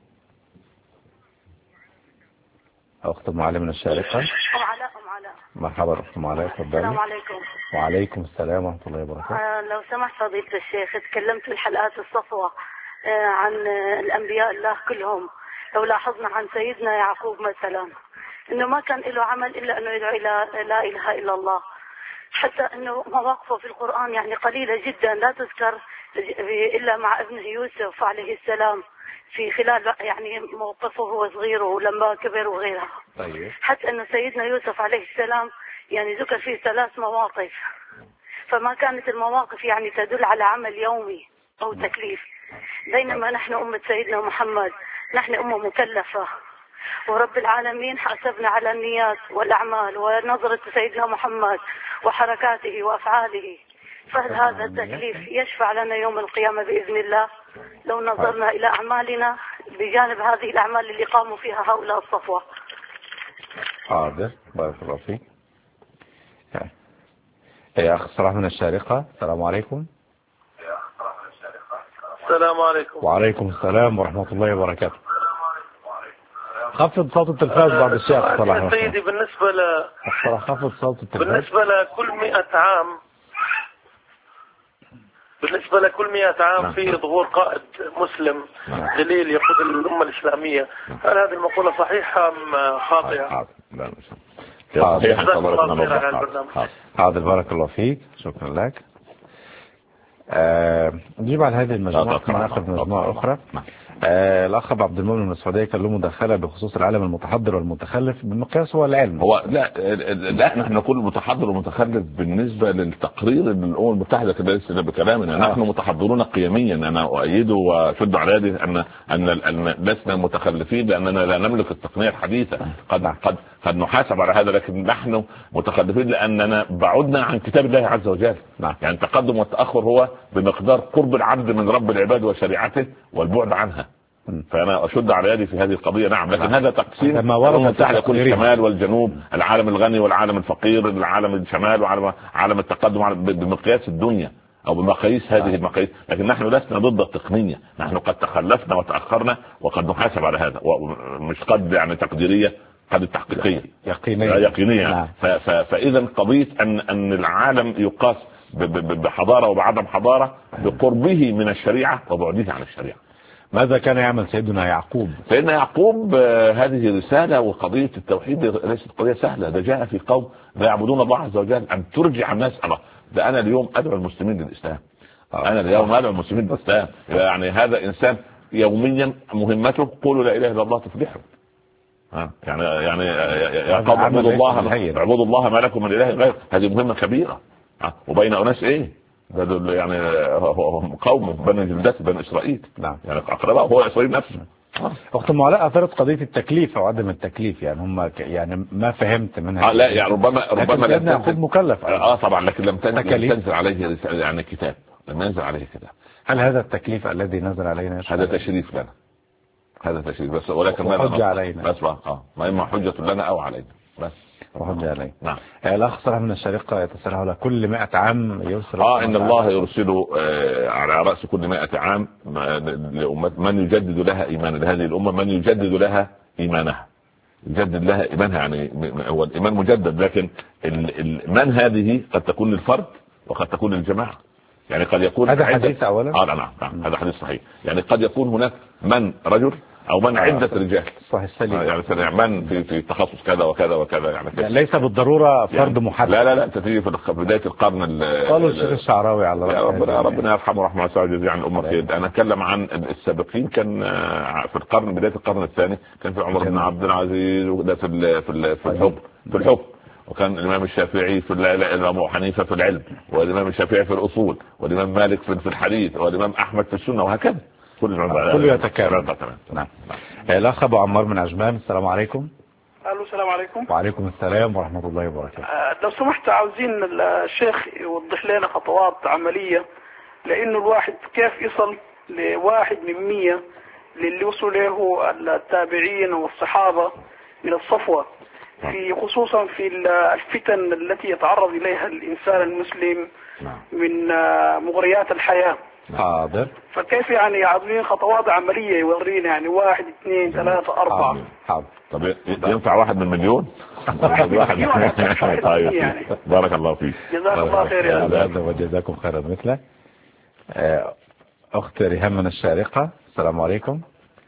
أخت معلم من الشارقة. مرحبا أخت معلم، تفضلي. السلام عليكم. وعليكم السلام ورحمة الله وبركاته. لو سمحت فضيلة الشيخ، تكلمت في الحلقات الصفوة عن الأنبياء الله كلهم. لو لاحظنا عن سيدنا يعقوب مثلا إنه ما كان له عمل إلا أنه يدعو إلى لا إله إلا الله، حتى أنه مواقفه في القرآن يعني قليلة جدا لا تذكر إلا مع ابنه يوسف عليه السلام في خلال يعني موقفه هو صغير ولما كبر وغيرها. طيب. حتى أن سيدنا يوسف عليه السلام يعني ذكر فيه 3 مواقف، فما كانت المواقف يعني تدل على عمل يومي أو تكليف. بينما نحن أمة سيدنا محمد نحن أمة مكلفة، ورب العالمين حاسبنا على النيات والأعمال ونظرة سيدنا محمد وحركاته وأفعاله. فهل هذا التكليف يشفع لنا يوم القيامة بإذن الله لو نظرنا إلى أعمالنا بجانب هذه الأعمال اللي قاموا فيها هؤلاء الصفوة؟ حاضر، بارك الله فيك. يا أخ صلاح من الشارقة، السلام عليكم. السلام عليكم. وعليكم السلام ورحمة الله وبركاته. خفض صوت التلفاز بعد الشيخ صلاح. سيدي خفض صوت التلفاز. بالنسبة لكل 100 عام في ظهور قائد مسلم دليل يقود الأمة الإسلامية، هل هذه المقولة صحيحة أم خاطئة؟ حاضر، بارك الله فيك، شكرا لك. نجيب على هذه المجموعة ثم نأخذ مجموعة أخرى. الأخ عبد المؤمن من السعودية كان له مداخلة بخصوص العالم المتحضر والمتخلف بمقياس هو العلم. هو لا نحن نقول متحضر ومتخلف بالنسبة للتقرير للأمم المتحدة ليس بكلامنا. نحن متحضرون قيميا، أنا أؤيده وأشد على يدي أن لسنا متخلفين لأننا لا نملك التقنية الحديثة. قد نحاسب على هذا، لكن نحن متخلفين لأننا بعدنا عن كتاب الله عز وجل. يعني التقدم والتأخر هو بمقدار قرب العبد من رب العباد وشريعته والبعد عنها. فأنا أشد على يدي في هذه القضية. نعم، لكن هذا تقسيم المتحدة كل الشمال والجنوب، العالم الغني والعالم الفقير، العالم الشمال وعالم التقدم بمقياس الدنيا أو بمقاييس هذه المقاييس. لكن نحن لسنا ضد التقنية، نحن قد تخلفنا وتأخرنا وقد نحاسب على هذا، ومش قد يعني تقديرية، قد التحقيقية يقينية. فإذا قضية أن العالم يقاس بحضارة وبعدم حضارة بقربه من الشريعة وبعده عن الشريعة. ماذا كان يعمل سيدنا يعقوب؟ سيدنا يعقوب هذه رسالة، وقضية التوحيد ليست قضية سهلة. ده جاء في قوم لا يعبدون الله عز وجل، أن ترجع الناس الله. ده أنا اليوم أدعو المسلمين للإسلام. أنا اليوم أدعو المسلمين للإسلام. يعني هذا إنسان يوميا مهمته قولوا لا إله إلا الله تفلحوا. يعني يا قوم اعبدوا الله ما لكم من إله غير. هذه مهمة كبيرة. وبين أناس يعني قوم بني جلدات بني إسرائيل. يعني أقرباء هو إسرائيل نفسه. أخت معلاء أثرت قضية التكليف أو عدم التكليف، يعني هم يعني ما فهمت منها. لا يعني ربما سيدنا يعقوب مكلف. طبعا، لكن لم تنزل عليه يعني كتاب. لما ينزل عليه كده. هل هذا التكليف الذي نزل علينا هذا تشريف لنا، هذا تشريف بس، ولكن ما حجة علينا بس ما إما حجة لنا أو علينا بس وحجة علينا. نعم. الأخ صلاح من الشرقة يتسرع له كل 100 عام يرسل إن الله يرسل على رأس كل 100 عام من يجدد لها إيمان لهذه الأمة، من يجدد لها إيمانها، يجدد لها إيمانها. يعني هو الإيمان مجدد، لكن من هذه قد تكون للفرد وقد تكون للجماعة. يعني قد يكون هذا حديث أولا. نعم هذا حديث صحيح. يعني قد يكون هناك من رجل أو من عدة رجال. صحيح سليم. يعني من في تخصص كذا وكذا وكذا، يعني ليس بالضرورة فرد محدد. لا تجي في بداية القرن قالوا الشيخ الشعراوي على ربنا يرحمه رحمه واسعة ويجزيه عن الأمة خير. أنا أتكلم عن السابقين. كان في بداية القرن الثاني كان في عمر بن عبد العزيز، وده في الحكم، وكان الإمام الشافعي في الإمام أبو حنيفة في العلم، والإمام الشافعي في الأصول، والإمام مالك في الحديث، والإمام أحمد في السنة، وهكذا كله يتكامل. نعم. الأخ أبو عمار من عجمان، السلام عليكم. السلام عليكم. وعليكم السلام ورحمة الله وبركاته. لو سمحت عاوزين الشيخ يوضح لنا خطوات عملية، لأنه الواحد كيف يصل لواحد من 100 للي وصلوا له التابعين والصحابة من الصفوة، في خصوصا في الفتن التي يتعرض إليها الإنسان المسلم من مغريات الحياة. حاضر. فكيف يعني عاوزين خطوات عملية يورينا، يعني 1 2 3 4. حاضر. طب ينفع 1 من مليون؟ طيب يعني. بارك الله فيك. جزاك الله خير يا أستاذ. وجزاكم خيرا مثله. أخت ريهام من الشارقة، السلام عليكم.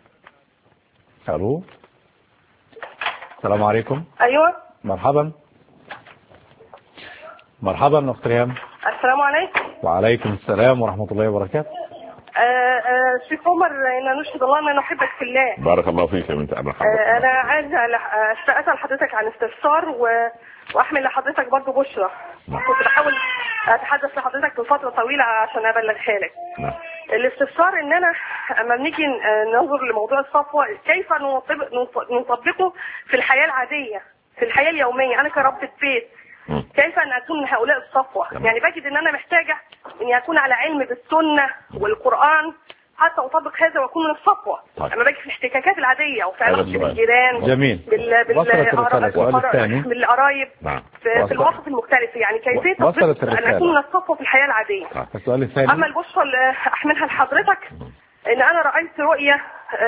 ألو. السلام عليكم. أيوة. مرحبا أخت ريهام. السلام عليكم. وعليكم السلام ورحمة الله وبركاته. شيخ عمر، أنا نشهد الله أن نحبك في الله. بارك الله فيك يا بنت أبي. أنا عايز أسأل حضرتك عن استفسار وأحمل لحضرتك برضو بشرة. كنت بحاول أتحدث لحضرتك بفترة طويلة عشان أبلغها لك. الاستفسار إن أنا أما بنيجي ننظر لموضوع الصفوة كيف نطبقه في الحياة العادية، في الحياة اليومية. أنا كربة بيت كيف أن أكون من هؤلاء الصفوة؟ يعني بجد أن أنا محتاجة أن أكون على علم بالسنة والقرآن حتى أطبق هذا وأكون من الصفوة. أما باجي في الاحتكاكات العادية وفي علاقتي بالجيران، جميل، بالقرايب، في المواقف المختلفة، يعني كيفية تطبيق أن أكون من الصفوة في الحياة العادية. السؤال الثاني. أما البشرى اللي أحملها لحضرتك إن أنا رأيت رؤية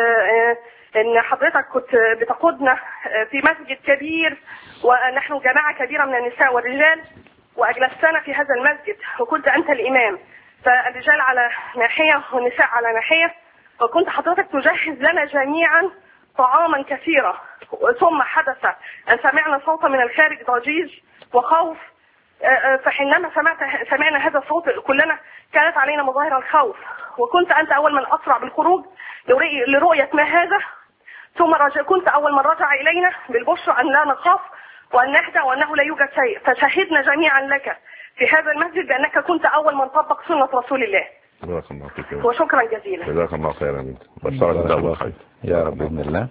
إن حضرتك كنت بتقودنا في مسجد كبير ونحن جماعة كبيرة من النساء والرجال، وأجلستنا في هذا المسجد وكنت أنت الإمام، فالرجال على ناحية والنساء على ناحية، وكنت حضرتك تجهز لنا جميعا طعاما كثيرا. ثم حدث أن سمعنا صوتا من الخارج ضجيج وخوف، فحينما سمعنا هذا الصوت كلنا كانت علينا مظاهر الخوف، وكنت أنت أول من أسرع بالخروج لرؤية ما هذا. ثم كنت أول من رجع إلينا بالبشرى أن لا نخاف وأن نهدأ وأنه لا يوجد شيء، فشهدنا جميعا لك في هذا المسجد بأنك كنت أول من طبق سنة رسول الله. جزاك الله خير. وشكرا جزيلا. جزاك الله خيرا بنت. بشرك الله خير يا رب بإذن الله.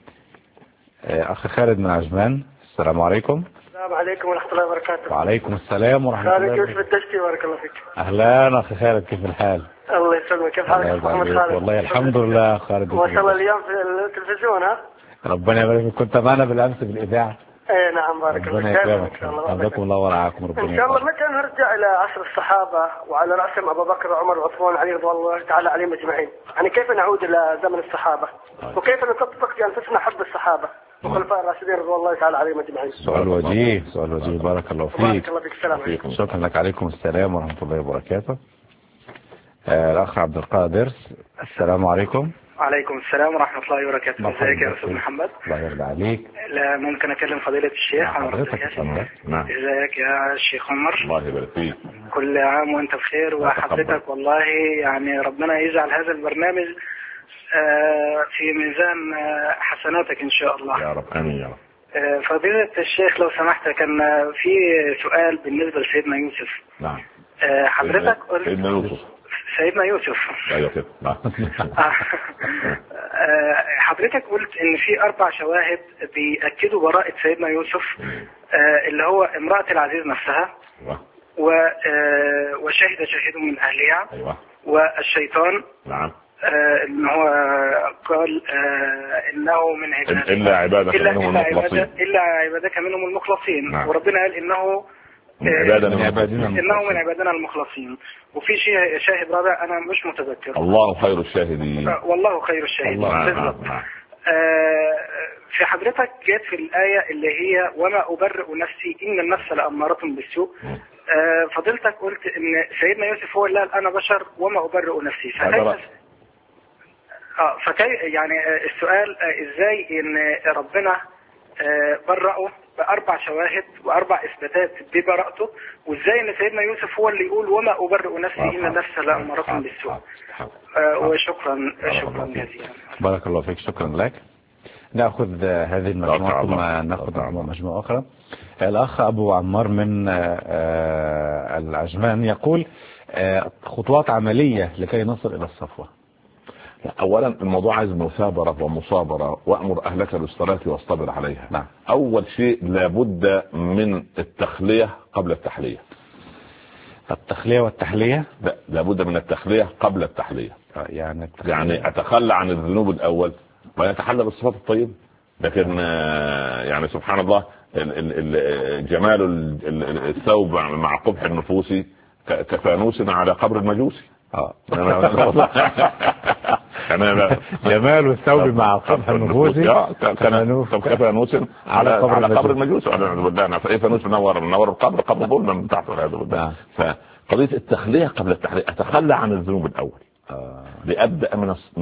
أخي خالد من عجمان، السلام عليكم. السلام عليكم ورحمة الله وبركاته. وعليكم السلام ورحمة الله وبركاته. خالد يوسف الدشتي، بارك الله فيك. أهلا أخي خالد، كيف الحال؟ الله يسلمك، كيف حالك محمد خالد؟ والله الحمد لله خالد. ما شاء الله اليوم في التلفزيون. ها؟ ربنا يبارك فيك، كنت معنا بالأمس بالإذاعة. ايه نعم، بارك الله فيك. ربنا يكرمك، حفظكم الله ورعاكم. ربنا ان شاء الله. متى نرجع الى عصر الصحابه وعلى راسهم ابو بكر وعمر وعثمان علي رضوان الله تعالى عليهم اجمعين؟ يعني كيف نعود الى زمن الصحابه وكيف نطبق في انفسنا حب الصحابه والخلفاء الراشدين رضوان الله تعالى عليهم اجمعين؟ سؤال وجيه، بارك الله فيك. بارك الله فيك. السلام عليكم. شكرا لك. عليكم السلام ورحمه الله وبركاته. الأخ عبد القادر، السلام عليكم. وعليكم السلام ورحمة الله وبركاته. ازيك يا أستاذ محمد؟ الله يرضى عليك. لا ممكن أكلم فضيلة الشيخ عمر؟ نعم. ازيك يا شيخ عمر؟ الله يبارك فيك. كل عام وأنت بخير، وحضرتك والله يعني ربنا يجعل هذا البرنامج في ميزان حسناتك إن شاء الله. يا رب آمين يا رب. فضيلة الشيخ لو سمحت، كان في سؤال بالنسبة لسيدنا يوسف. نعم. حضرتك قلت سيدنا يوسف. ايوه كده. حضرتك قلت ان في 4 شواهد بيأكدوا براءة سيدنا يوسف، اللي هو امرأة العزيز نفسها، وشهد شاهد من أهلها. أيوة. والشيطان نعم إن هو قال إنه من عبادك إلا عبادك منهم المخلصين، إلا عبادك منهم المخلصين. نعم. وربنا قال إنه من عبادنا المخلصين. وفي شاهد رابع أنا مش متذكر. الله خير الشاهدين. والله خير الشاهدين. في حضرتك جات في الآية اللي هي وما أبرئ نفسي إن النفس لأمارة بالسوء. فضلتك قلت إن سيدنا يوسف هو اللي قال أنا بشر وما أبرئ نفسي. يعني السؤال إزاي إن ربنا برأه بأربع شواهد وأربع إثباتات ببراءته، وإزاي إن سيدنا يوسف هو اللي يقول وما أبرئ نفسي إن النفس لأمارة بالسوء. وشكرا جزيلا. بارك الله فيك، شكرا لك. نأخذ هذه المجموعة ثم نأخذ مجموعة أخرى. الأخ أبو عمار من العجمان يقول خطوات عملية لكي نصل إلى الصفوة. اولا الموضوع عايز مثابرة ومصابرة، وامر اهلك بالصلاة واصطبر عليها. نعم. اول شيء لابد من التخلية قبل التحلية. التخلية والتحلية؟ لا، لابد من التخلية قبل التحلية. يعني اتخلى عن الذنوب الاول ويتحلى بالصفات الطيبة. لكن يعني سبحان الله جمال الثوب مع قبح النفوس كفانوس على قبر المجوسي. جمال الثوب مع قبح النفوس كفانوس على قبر المجوس. ايه فانوس منور القبر ظلما من تحت والعياذ بالله. فقضيه التخليه قبل التحليه، اتخلى عن الذنوب الاول لابدا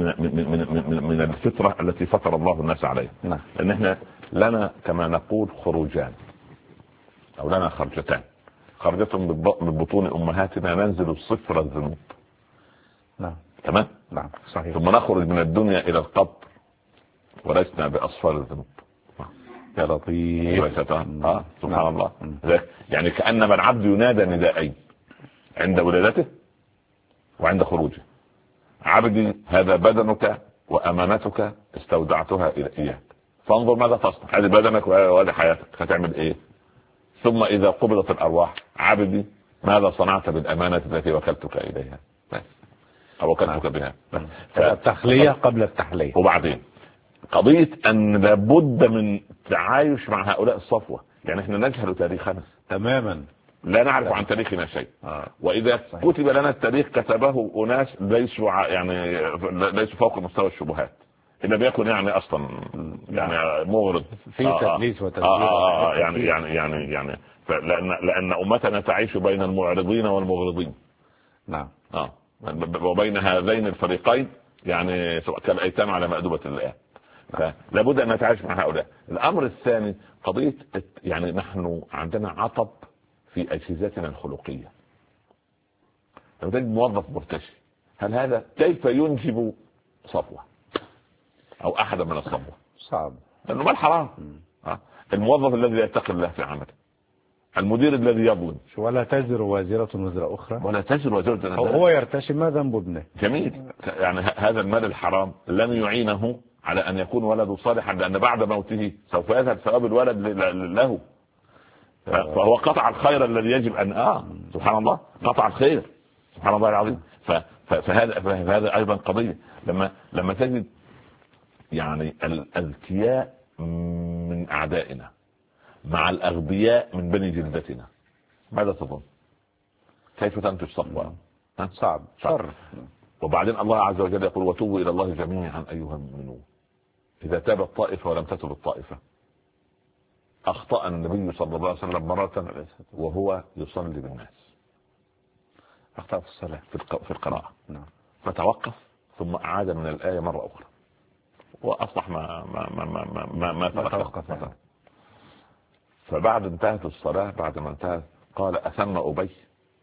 من الفطره التي فطر الله الناس عليها. لان احنا لنا كما نقول خروجان او لنا خرجتان. خرجة من بطون امهاتنا ننزل صفر الذنوب. نعم. تمام. نعم صحيح. ثم نخرج من الدنيا الى القبر ولسنا باصفار الذنوب. يا لطيف. سبحان الله. يعني كأنما العبد ينادى نداءين عند ولادته وعند خروجه. عبدي هذا بدنك وامانتك استودعتها اياك فانظر ماذا تصنع. هذه بدنك وهذه حياتك، هتعمل ايه؟ ثم اذا قبضت الارواح عبدي ماذا صنعت بالامانه التي وكلتك اليها؟ او وكلتك بها. التخليه قبل التحليه. وبعدين قضيه ان لابد من التعايش مع هؤلاء الصفوه. يعني احنا نجهل تاريخنا تماما، لا نعرف عن تاريخنا شيء. واذا كتب لنا التاريخ كتبه اناس ليسوا يعني ليسوا فوق مستوى الشبهات، إذا بيكون يعني اصلا يعني مغرض في تدليس وتزوير. يعني لان امتنا تعيش بين المعرضين والمغرضين. نعم. وبين هذين الفريقين يعني كالايتام على مأدبة الله. فلابد ان نتعايش مع هؤلاء. الامر الثاني قضيه يعني نحن عندنا عطب في اجهزتنا الخلقيه. لو تجد موظف مرتشي، هل هذا كيف ينجب صفوه او احدا من الصفوه؟ صعب. لانه ما الحرام. الموظف الذي يتقي الله في عمله، المدير الذي يظلم، ولا تزر وازرة وزر اخرى، ولا تزر وزر هو يرتشي ما ذنب ابنه. جميل. يعني هذا المال الحرام لن يعينه على ان يكون ولده صالحا، لان بعد موته سوف يذهب ثواب الولد له. فهو قطع الخير الذي يجب ان سبحان الله قطع الخير، سبحان الله العظيم. فهذا ايضا قضيه. لما تجد يعني الاذكياء من اعدائنا مع الاغبياء من بني جلدتنا، ماذا تظن؟ كيف تنتج صفوة؟ صعب. وبعدين الله عز وجل يقول وتوبوا الى الله جميعا ايها المؤمنون. اذا تاب الطائفه ولم تتب الطائفه. اخطأ النبي صلى الله عليه وسلم مرة وهو يصلي بالناس، اخطأ في الصلاة في القراءة. فتوقف ثم اعاد من الآية مرة اخرى واصبح ما توقف. فبعد انتهت الصلاة، بعد ما انتهت قال أثم أبي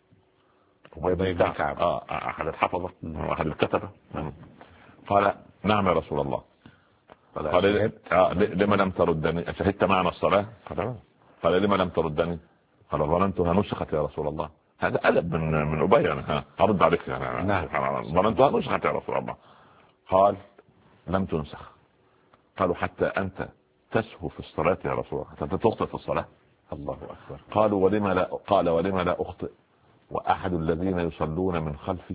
بن كعب أحد الحفظة أحد الكتبة، قال نعم يا رسول الله. قال لما لم تردني؟ شهدت معنا الصلاة؟ قال لما لم تردني؟ قال ظننتها نسخت يا رسول الله. هذا أدب من أبي. أنا أرد عليك يعني. ظننتها نسخت يا رسول الله. قال لم تنسخ. قالوا حتى أنت تسهو في الصلاة يا رسول الله؟ حتى تخطئ في الصلاة؟ الله أكبر. قالوا ولما لا، قال ولما لا أخطئ وأحد الذين يصلون من خلفي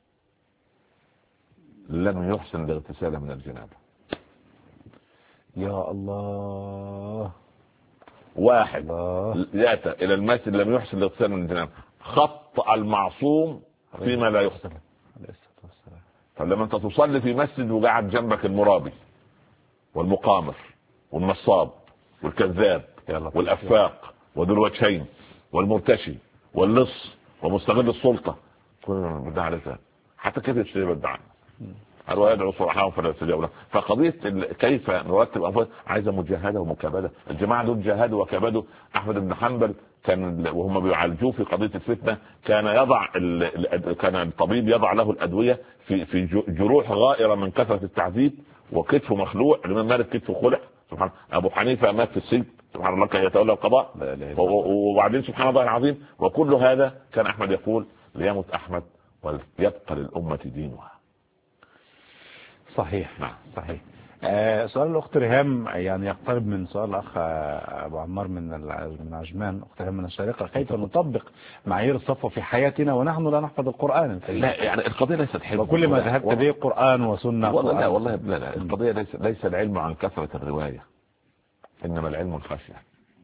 لم يحسن الاغتسال من الجنابة. يا الله. واحد يأتي إلى المسجد لم يحسن الاغتسال من الجنابة، خط المعصوم فيما لا يحسن. فلما أنت تصلي في مسجد وقاعد جنبك المرابي والمقامر والنصاب والكذاب والأفاق وذو الوجهين والمرتشي واللص ومستغل السلطة، كل بدعة عليك حتى كيف يشتري بدعة ويدعو صرحاهم فلا يستجاب له. فقضية كيف نرتب أنفسنا عايزة مجاهدة ومكابدة. الجماعة دول جاهدوا وكابدوا. أحمد بن حنبل كان وهم بيعالجوه في قضية الفتنة كان الطبيب يضع له الأدوية في جروح غائرة من كثرة التعذيب، وكتفه مخلوع. الإمام مالك كتفه خلع، سبحان. أبو حنيفة مات في السجن، سبحان الله، كان يتولى القضاء. وبعدين سبحان الله العظيم. وكل هذا كان أحمد يقول ليمت أحمد وليبقى للأمة دينها. صحيح. نعم صحيح. سؤال الأخت ريهام يعني يقترب من سؤال الأخ أبو عمار من عجمان. أخت ريهام من الشارقة: كيف نطبق معايير الصفوة في حياتنا ونحن لا نحفظ القرآن؟ لا يعني القضية ليست حفظ، وكل ما ذهبت به قرآن وسنة. والله لا، والله لا. القضية ليس العلم عن كثرة الرواية، إنما العلم الخشية.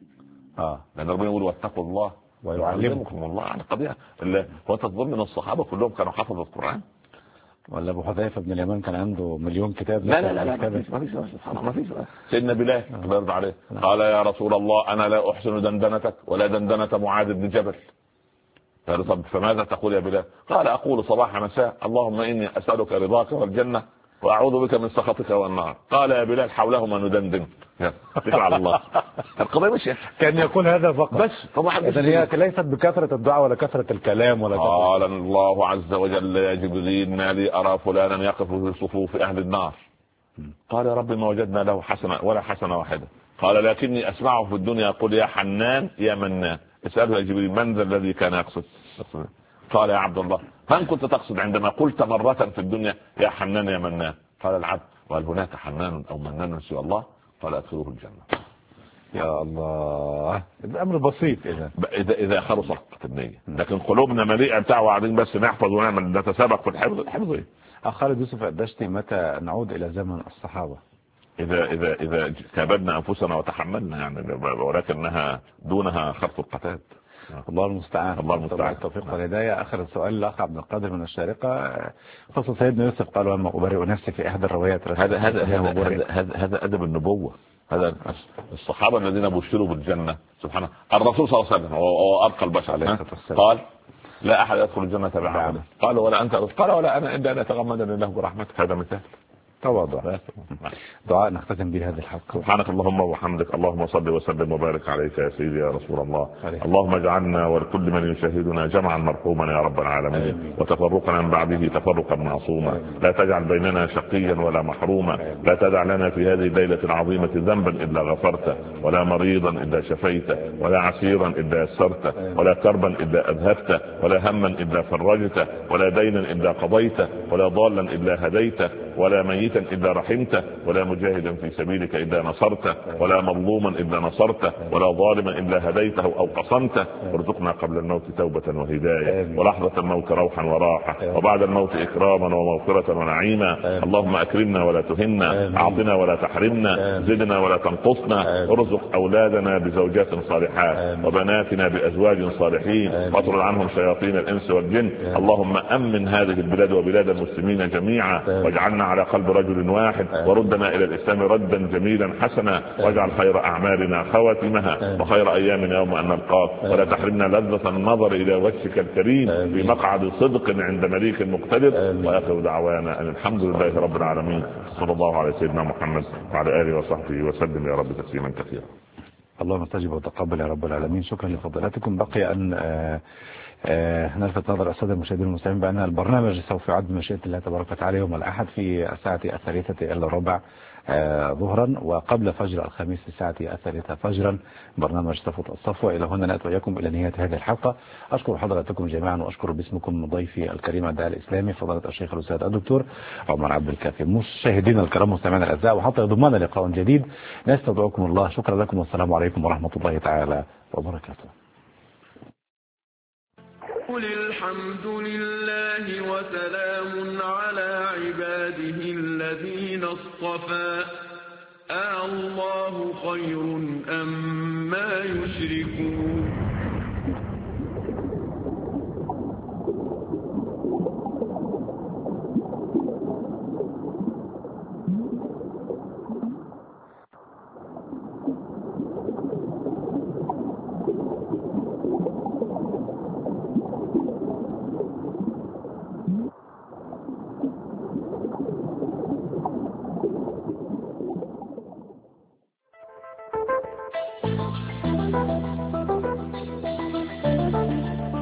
لأن ربنا يقول واتقوا الله ويعلمكم الله. عن القضية وأنت تظن أن الصحابة كلهم كانوا حفظوا القرآن؟ ولا ابو حذيفه بن اليمان كان عنده مليون كتاب؟ لا ما فيش. سيدنا بلال الله يرضى عليه قال يا رسول الله انا لا احسن دندنتك ولا دندنه معاذ بن جبل. قال طب فماذا تقول يا بلال؟ قال اقول صباح مساء اللهم اني اسالك رضاك والجنه واعوذ بك من سخطك والنار. قال يا بلال حولهما ندندن. اتكل على الله. القضيه مش كان يقول هذا فقط بس. طبعا هي ليست بكثره الدعاء ولا كثره الكلام ولا قال الله عز وجل يا جبريل ما لي ارى فلانا يقف في صفوف اهل النار. قال يا رب ما وجدنا له حسنه ولا حسنه واحده. قال لكني اسمعه في الدنيا يقول يا حنان يا منان. اساله يا جبريل من ذا الذي كان يقصد؟ قال يا عبد الله من كنت تقصد عندما قلت مرة في الدنيا يا حنان يا منان؟ قال العبد. وهل هناك حنان أو منان سوى الله؟ قال أدخلوه الجنة. يا الله. الأمر بسيط إذا خلصت النية. لكن قلوبنا مليئة بتاع وعدين بس نحفظ ونعمل نتسابق في الحفظ. الحفظ إيه؟ خالد يوسف الدشتي: متى نعود إلى زمن الصحابة؟ إذا كابدنا أنفسنا وتحملنا يعني، ولكنها دونها خرف القتاد. الله المستعان. الله المستعان. التوفيق والهداية. آخر السؤال الأخ عبد القادر من الشارقة: خصوصا سيدنا يوسف قال وما أبرئ نفسي في إحدى الروايات. هذا أدب النبوة. هذا الصحابة الذين بشروا بالجنة سبحان الله. الرسول صلى الله عليه وسلم وأرقى البشر قال لا أحد يدخل الجنة بعمله. قال ولا أنت؟ قال ولا أنا إلا أن يتغمدني الله برحمته. هذا مثال تواضع. دعاء نختتم به هذه الحلقة. سبحانك اللهم وبحمدك اللهم صل وسلم وبارك عليك يا سيدي يا رسول الله. اللهم اجعلنا ولكل من يشاهدنا جمعا مرحوما يا رب العالمين، وتفرقنا من بعده تفرقا معصوما. لا تجعل بيننا شقيا ولا محروما. لا تدع لنا في هذه الليلة العظيمة ذنبا إلا غفرته، ولا مريضا إلا شفيته، ولا عسيرا إلا يسرته، ولا كربا إلا أذهبته، ولا هما إلا فرجته، ولا دينا إلا قضيته، ولا ضالا إلا هديته، ولا ميتا إلا رحمته، ولا مجاهدا في سبيلك إلا نصرته، ولا مظلوما إلا نصرته، ولا ظالما إلا هديته أو قصمته. وارزقنا قبل الموت توبة وهداية، ولحظة الموت روحا وراحة، وبعد الموت إكراما ومغفرة ونعيما. اللهم أكرمنا ولا تهنا، أعطنا ولا تحرمنا، زدنا ولا تنقصنا. ارزق أولادنا بزوجات صالحات، وبناتنا بأزواج صالحين، واطرد عنهم شياطين الإنس والجن. اللهم أمن هذه البلاد وبلاد المسلمين جميعا، واجعلنا على قلب رجل واحد، وردنا إلى الإسلام ردا جميلا حسنا، واجعل خير أعمالنا خواتمها، وخير أيامنا يوم أن نلقاك، ولا تحرمنا لذة النظر إلى وجهك الكريم في مقعد صدق عند مليك مقتدر. وآخر دعوانا أن الحمد لله رب العالمين، صلى الله على سيدنا محمد وعلى آله وصحبه وسلم يا رب تسليما كثيرا. اللهم استجب وتقبل يا رب العالمين. شكرا لفضيلتكم. بقي أن نلفت نظر السادة المشاهدين المسلمين بأن البرنامج سوف يعد بمشيئة الله تبارك وتعالى يوم الأحد في الساعة 3:15 ظهرا، وقبل فجر الخميس في الساعة 3 فجرا برنامج صفوة الصفوة. إلى هنا نأتي وإياكم إلى نهاية هذه الحلقة. أشكر حضراتكم جميعا وأشكر باسمكم ضيفي الكريم الداعي الإسلامي فضيلة الشيخ الأستاذ الدكتور عمر عبد الكافي. مشاهدينا الكرام مستمعينا الأعزاء، وحتى يضمنا لقاء جديد نستودعكم الله. شكرا لكم والسلام عليكم ورحمة الله تعالى وبركاته. قل الحمد لله وسلام على عباده الذين اصطفى الله خير أما يشركون.